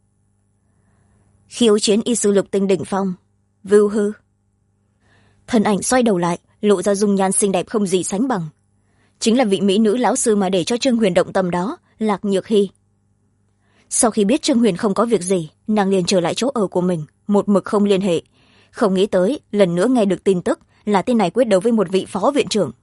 Khiêu chiến y sư lục tinh đỉnh phong, Vưu Hư. Thân ảnh xoay đầu lại, lộ ra dung nhan xinh đẹp không gì sánh bằng. Chính là vị mỹ nữ lão sư mà để cho Trương Huyền động tâm đó, Lạc Nhược Hy. Sau khi biết Trương Huyền không có việc gì, nàng liền trở lại chỗ ở của mình, một mực không liên hệ. Không nghĩ tới lần nữa nghe được tin tức là tên này quyết đấu với một vị phó viện trưởng.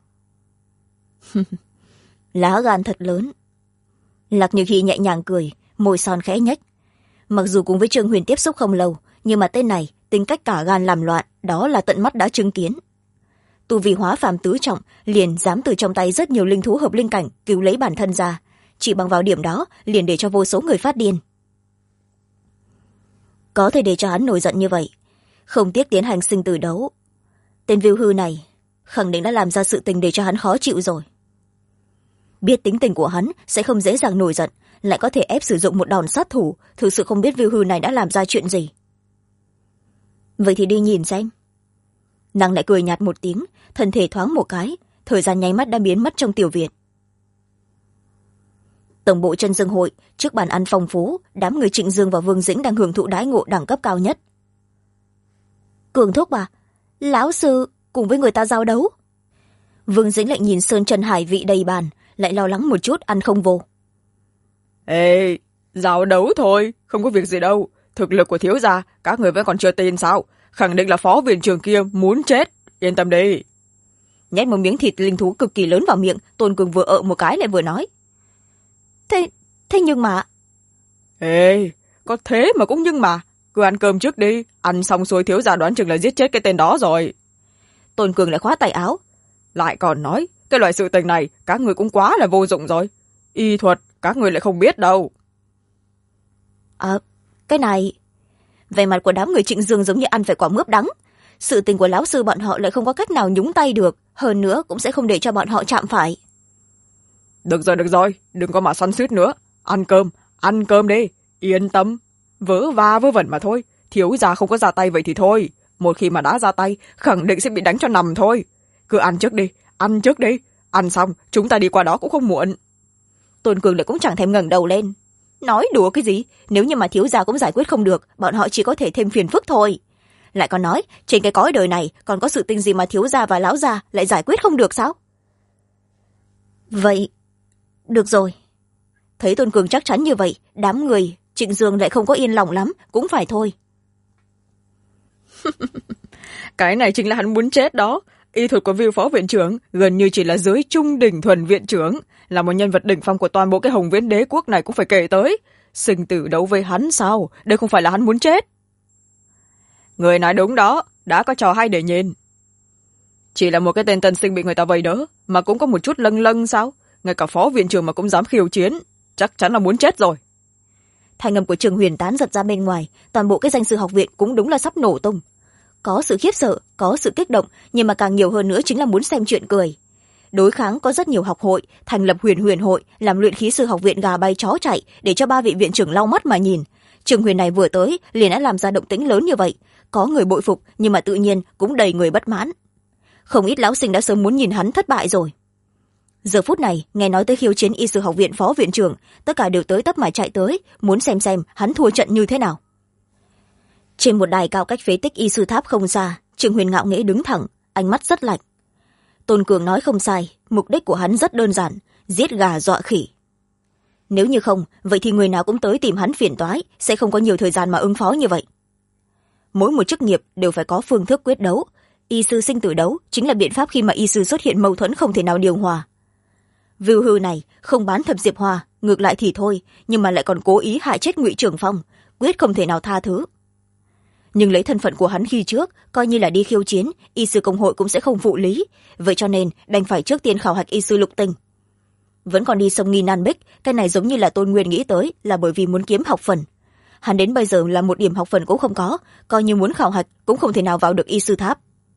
Lá gan thật lớn. Lạc Nhược Hy nhẹ nhàng cười, môi son khẽ nhếch. Mặc dù cùng với Trương Huyền tiếp xúc không lâu, nhưng mà tên này tính cách cả gan làm loạn, đó là tận mắt đã chứng kiến. Tu vì hóa phàm tứ trọng, liền dám từ trong tay rất nhiều linh thú hợp linh cảnh cứu lấy bản thân ra, chỉ bằng vào điểm đó liền để cho vô số người phát điên. Có thể để cho hắn nổi giận như vậy, không tiếc tiến hành sinh tử đấu. Tên Vưu Hư này khẳng định đã làm ra sự tình để cho hắn khó chịu rồi. Biết tính tình của hắn sẽ không dễ dàng nổi giận, lại có thể ép sử dụng một đòn sát thủ, thực sự không biết Vưu Hư này đã làm ra chuyện gì. Vậy thì đi nhìn xem. Nàng lại cười nhạt một tiếng, thân thể thoáng một cái, thời gian nháy mắt đã biến mất trong tiểu viện. Tổng bộ Chân Dương hội, trước bàn ăn phong phú, đám người Trịnh Dương và Vương Dĩnh đang hưởng thụ đãi ngộ đẳng cấp cao nhất. Cường thúc à, lão sư cùng với người ta giao đấu. Vương Dĩnh lại nhìn Sơn Trần Hải vị đầy bàn, lại lo lắng một chút ăn không vô. Ê, giao đấu thôi, không có việc gì đâu. Thực lực của thiếu gia, các người vẫn còn chưa tin sao? Khẳng định là phó viện trưởng kia muốn chết, yên tâm đi. Nhét một miếng thịt linh thú cực kỳ lớn vào miệng, Tôn Cường vừa ợ một cái lại vừa nói. Thế nhưng mà... Ê, có thế mà cũng nhưng mà. Cứ ăn cơm trước đi, ăn xong xuôi thiếu gia đoán chừng là giết chết cái tên đó rồi. Tôn Cường lại khoát tay áo. Lại còn nói, cái loại sự tình này các người cũng quá là vô dụng rồi. Y thuật các người lại không biết đâu. Cái này... Vẻ mặt của đám người Trịnh Dương giống như ăn phải quả mướp đắng. Sự tình của lão sư bọn họ lại không có cách nào nhúng tay được, hơn nữa cũng sẽ không để cho bọn họ chạm phải. Được rồi, đừng có mà xoắn xuýt nữa. Ăn cơm đi, yên tâm. Vớ va vớ vẩn mà thôi, thiếu gia không có ra tay vậy thì thôi. Một khi mà đã ra tay, khẳng định sẽ bị đánh cho nằm thôi. Cứ ăn trước đi, ăn xong chúng ta đi qua đó cũng không muộn. Tôn Cường lại cũng chẳng thèm ngẩng đầu lên. Nói đùa cái gì, nếu như mà thiếu gia cũng giải quyết không được, bọn họ chỉ có thể thêm phiền phức thôi. Lại còn nói, trên cái cõi đời này còn có sự tình gì mà thiếu gia và lão gia lại giải quyết không được sao? Vậy, được rồi. Thấy Tôn Cường chắc chắn như vậy, đám người Trịnh Dương lại không có yên lòng lắm, cũng phải thôi. Cái này chính là hắn muốn chết đó. Y thuật của Vưu phó viện trưởng gần như chỉ là dưới trung đỉnh thuần viện trưởng, là một nhân vật đỉnh phong của toàn bộ cái Hồng Viễn đế quốc này cũng phải kể tới. Sinh tử đấu với hắn sao? Đây không phải là hắn muốn chết. Người nói đúng đó, đã có trò hay để nhìn. Chỉ là một cái tên tân sinh bị người ta vây đỡ, mà cũng có một chút lâng lâng sao? Ngay cả phó viện trưởng mà cũng dám khiêu chiến, chắc chắn là muốn chết rồi. Thanh âm của Trương Huyền tán giật ra bên ngoài, toàn bộ cái danh sư học viện cũng đúng là sắp nổ tung. Có sự khiếp sợ, có sự kích động, nhưng mà càng nhiều hơn nữa chính là muốn xem chuyện cười. Đối kháng có rất nhiều học hội, thành lập huyền hội, làm luyện khí sư học viện gà bay chó chạy, để cho ba vị viện trưởng lau mắt mà nhìn. Trương Huyền này vừa tới liền đã làm ra động tĩnh lớn như vậy, có người bội phục nhưng mà tự nhiên cũng đầy người bất mãn. Không ít lão sinh đã sớm muốn nhìn hắn thất bại rồi. Giờ phút này nghe nói tới khiêu chiến y sư học viện phó viện trưởng, tất cả đều tới tấp mà chạy tới, muốn xem hắn thua trận như thế nào. Trên một đài cao cách phế tích y sư tháp không xa, Trương Huyền ngạo nghễ đứng thẳng, ánh mắt rất lạnh. Tôn Cường nói không sai, mục đích của hắn rất đơn giản, giết gà dọa khỉ. Nếu như không, vậy thì người nào cũng tới tìm hắn phiền toái, sẽ không có nhiều thời gian mà ứng phó như vậy. Mỗi một chức nghiệp đều phải có phương thức quyết đấu, y sư sinh tử đấu chính là biện pháp khi mà y sư xuất hiện mâu thuẫn không thể nào điều hòa. Vưu Hư này không bán Thập Diệp Hoa, ngược lại thì thôi, nhưng mà lại còn cố ý hại chết Ngụy Trường Phong, quyết không thể nào tha thứ. Nhưng lấy thân phận của hắn khi trước, coi như là đi khiêu chiến, y sư công hội cũng sẽ không phụ lý, vậy cho nên đành phải trước tiên khảo hạch y sư lục tinh. Vẫn còn đi sông Nghi Nan Bích, cái này giống như là Tôn Nguyên nghĩ tới là bởi vì muốn kiếm học phần. Hắn đến bây giờ là một điểm học phần cũng không có, coi như muốn khảo hạch cũng không thể nào vào được y sư tháp.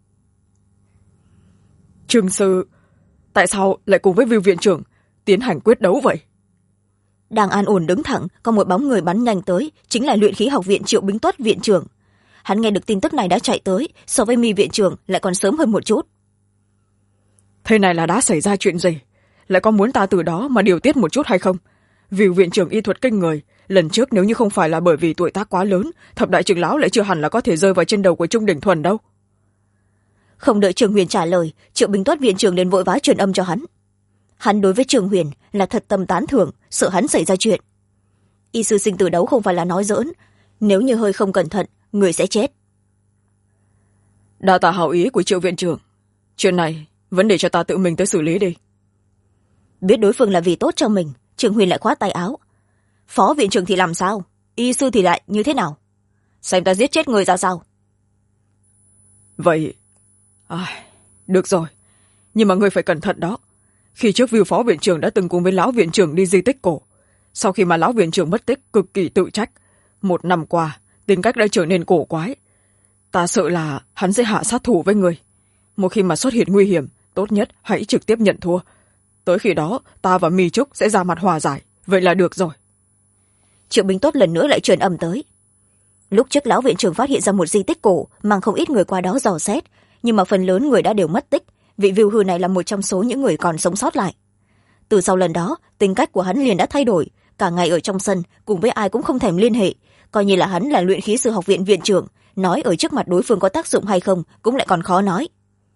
Trương sư, tại sao lại cùng với Vưu viện trưởng tiến hành quyết đấu vậy? Đang an ổn đứng thẳng, có một bóng người bắn nhanh tới, chính là luyện khí học viện Triệu Bính Tuất viện trưởng. Hắn nghe được tin tức này đã chạy tới, so với Mi viện trưởng lại còn sớm hơn một chút. thế này là đã xảy ra chuyện gì? Lại có muốn ta từ đó mà điều tiết một chút hay không? Vì viện trưởng y thuật kinh người, lần trước nếu như không phải là bởi vì tuổi tác quá lớn, thập đại trưởng lão lại chưa hẳn là có thể rơi vào trên đầu của Trung Đỉnh Thuần đâu. Không đợi Trường Huyền trả lời, Triệu Bình Tuất viện trưởng liền vội vã truyền âm cho hắn. Hắn đối với Trường Huyền là thật tâm tán thưởng, sợ hắn xảy ra chuyện. Y sư sinh tử đấu không phải là nói giỡn, nếu như hơi không cẩn thận người sẽ chết. Đa tạ hảo ý của Triệu viện trưởng, chuyện này vẫn để cho ta tự mình tới xử lý đi. Biết đối phương là vì tốt cho mình, Trường Huyền lại khoát tay áo. Phó viện trưởng thì làm sao, y sư thì lại như thế nào? Xem ta giết chết người ra sao? Vậy được rồi, nhưng mà ngươi phải cẩn thận đó. Khi trước Viu phó viện trưởng đã từng cùng với lão viện trưởng đi di tích cổ, sau khi mà lão viện trưởng mất tích cực kỳ tự trách, 1 năm qua tính cách đã trở nên cổ quái. Ta sợ là hắn sẽ hạ sát thủ với người. Một khi mà xuất hiện nguy hiểm, tốt nhất hãy trực tiếp nhận thua. Tới khi đó ta và Mi Trúc sẽ ra mặt hòa giải, vậy là được rồi. Triệu Bình Tốt lần nữa lại truyền âm tới. Lúc trước lão viện trưởng phát hiện ra một di tích cổ mang không ít người qua đó dò xét, nhưng mà phần lớn người đã đều mất tích. Vị Viu hư này là một trong số những người còn sống sót lại. Từ sau lần đó, tính cách của hắn liền đã thay đổi, cả ngày ở trong sân cùng với ai cũng không thèm liên hệ, coi như là hắn là luyện khí sư học viện viện trưởng, nói ở trước mặt đối phương có tác dụng hay không cũng lại còn khó nói.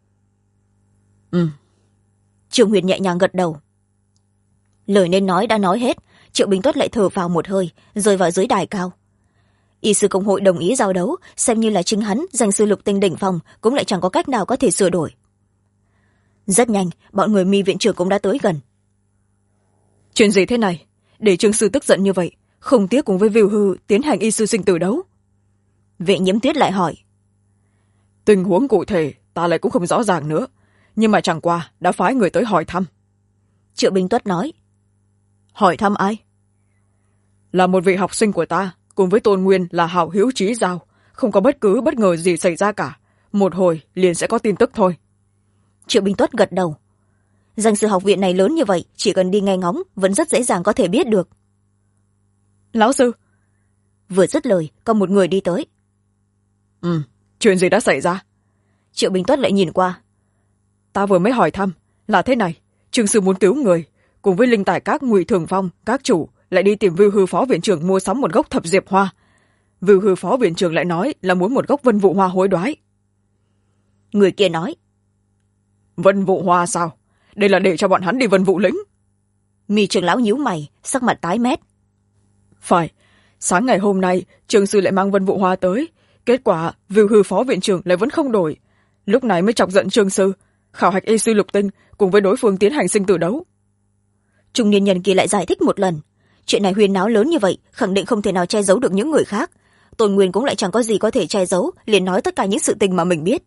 Trường Huyền nhẹ nhàng gật đầu. Lời nên nói đã nói hết, Triệu Bình Tuất lại thở vào một hơi, rơi vào dưới đài cao. Y sư công hội đồng ý giao đấu, xem như là chính hắn danh sư lục tinh đỉnh phong cũng lại chẳng có cách nào có thể sửa đổi. Rất nhanh, bọn người Mi viện trưởng cũng đã tới gần. Chuyện gì thế này, để Trương sư tức giận như vậy, không tiếc cùng với Viu hư tiến hành y sư sinh tử đấu? Vệ Nhiễm Tuyết lại hỏi. Tình huống cụ thể ta lại cũng không rõ ràng nữa, nhưng mà chẳng qua đã phái người tới hỏi thăm. Triệu Bình Tuất nói. Hỏi thăm ai? Là một vị học sinh của ta, cùng với Tôn Nguyên là hảo hữu chí giao, không có bất cứ bất ngờ gì xảy ra cả, một hồi liền sẽ có tin tức thôi. Triệu Bình Tuất gật đầu. Danh sư học viện này lớn như vậy, chỉ cần đi nghe ngóng vẫn rất dễ dàng có thể biết được. Lão sư. Vừa dứt lời, có một người đi tới. Chuyện gì đã xảy ra? Triệu Bình Tuất lại nhìn qua. Ta vừa mới hỏi thăm, là thế này, Trương sư muốn cứu người, cùng với linh tài các Ngụy Thường Phong, các chủ lại đi tìm Viu hư phó viện trưởng mua sắm một gốc thập diệp hoa. Viu hư phó viện trưởng lại nói là muốn một gốc vân vụ hoa hối đoái. Người kia nói. Vân vụ hoa sao? Đây là để cho bọn hắn đi vân vụ lĩnh. Mi trưởng lão nhíu mày, sắc mặt tái mét. Phải, sáng ngày hôm nay Trương sư lại mang vân vụ hoa tới, kết quả Viu hư phó viện trưởng lại vẫn không đổi. Lúc này mới chọc giận Trương sư, khảo hạch y sư lục tinh cùng với đối phương tiến hành sinh tử đấu. Trung niên nhân kia lại giải thích một lần. Chuyện này huyên náo lớn như vậy, khẳng định không thể nào che giấu được những người khác. Tôn Nguyên cũng lại chẳng có gì có thể che giấu, liền nói tất cả những sự tình mà mình biết.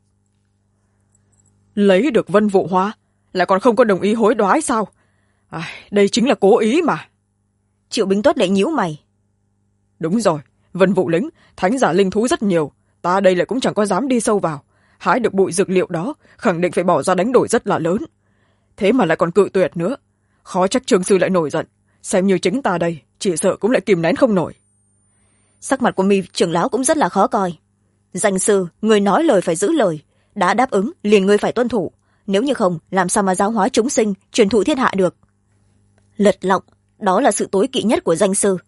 Lấy được vân vụ hoa, lại còn không có đồng ý hối đoái sao? Đây chính là cố ý mà. Triệu Bình Tuất lại nhíu mày. Đúng rồi, vân vụ lĩnh, thánh giả linh thú rất nhiều, ta đây lại cũng chẳng có dám đi sâu vào. Hái được bụi dược liệu đó, khẳng định phải bỏ ra đánh đổi rất là lớn. Thế mà lại còn cự tuyệt nữa. Khó trách Trương sư lại nổi giận, xem như chính ta đây, chỉ sợ cũng lại kìm nén không nổi. Sắc mặt của Mi trưởng lão cũng rất là khó coi. Danh sư, người nói lời phải giữ lời, đã đáp ứng liền ngươi phải tuân thủ, nếu như không làm sao mà giáo hóa chúng sinh, truyền thụ thiên hạ được. Lật lọng, đó là sự tối kỵ nhất của danh sư.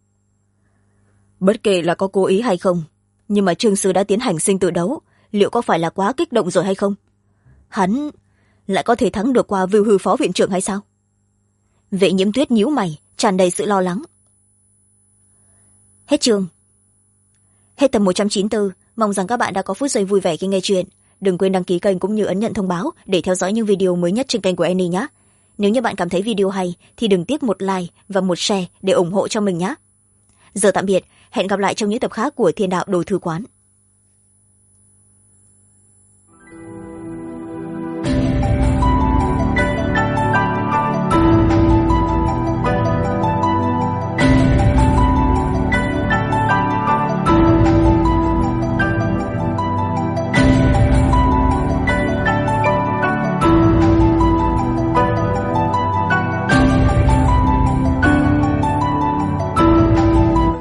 Bất kể là có cố ý hay không, nhưng mà Trương sư đã tiến hành sinh tử đấu, liệu có phải là quá kích động rồi hay không? Hắn lại có thể thắng được qua Viu hư phó viện trưởng hay sao? Vệ Nhiễm Tuyết nhíu mày, tràn đầy sự lo lắng. Hết chương. Hết tập 194, mong rằng các bạn đã có phút giây vui vẻ khi nghe chuyện. Đừng quên đăng ký kênh cũng như ấn nhận thông báo để theo dõi những video mới nhất trên kênh của Annie nhé. Nếu như bạn cảm thấy video hay thì đừng tiếc một like và một share để ủng hộ cho mình nhé. Giờ tạm biệt, hẹn gặp lại trong những tập khác của Thiên Đạo Đồ Thư Quán.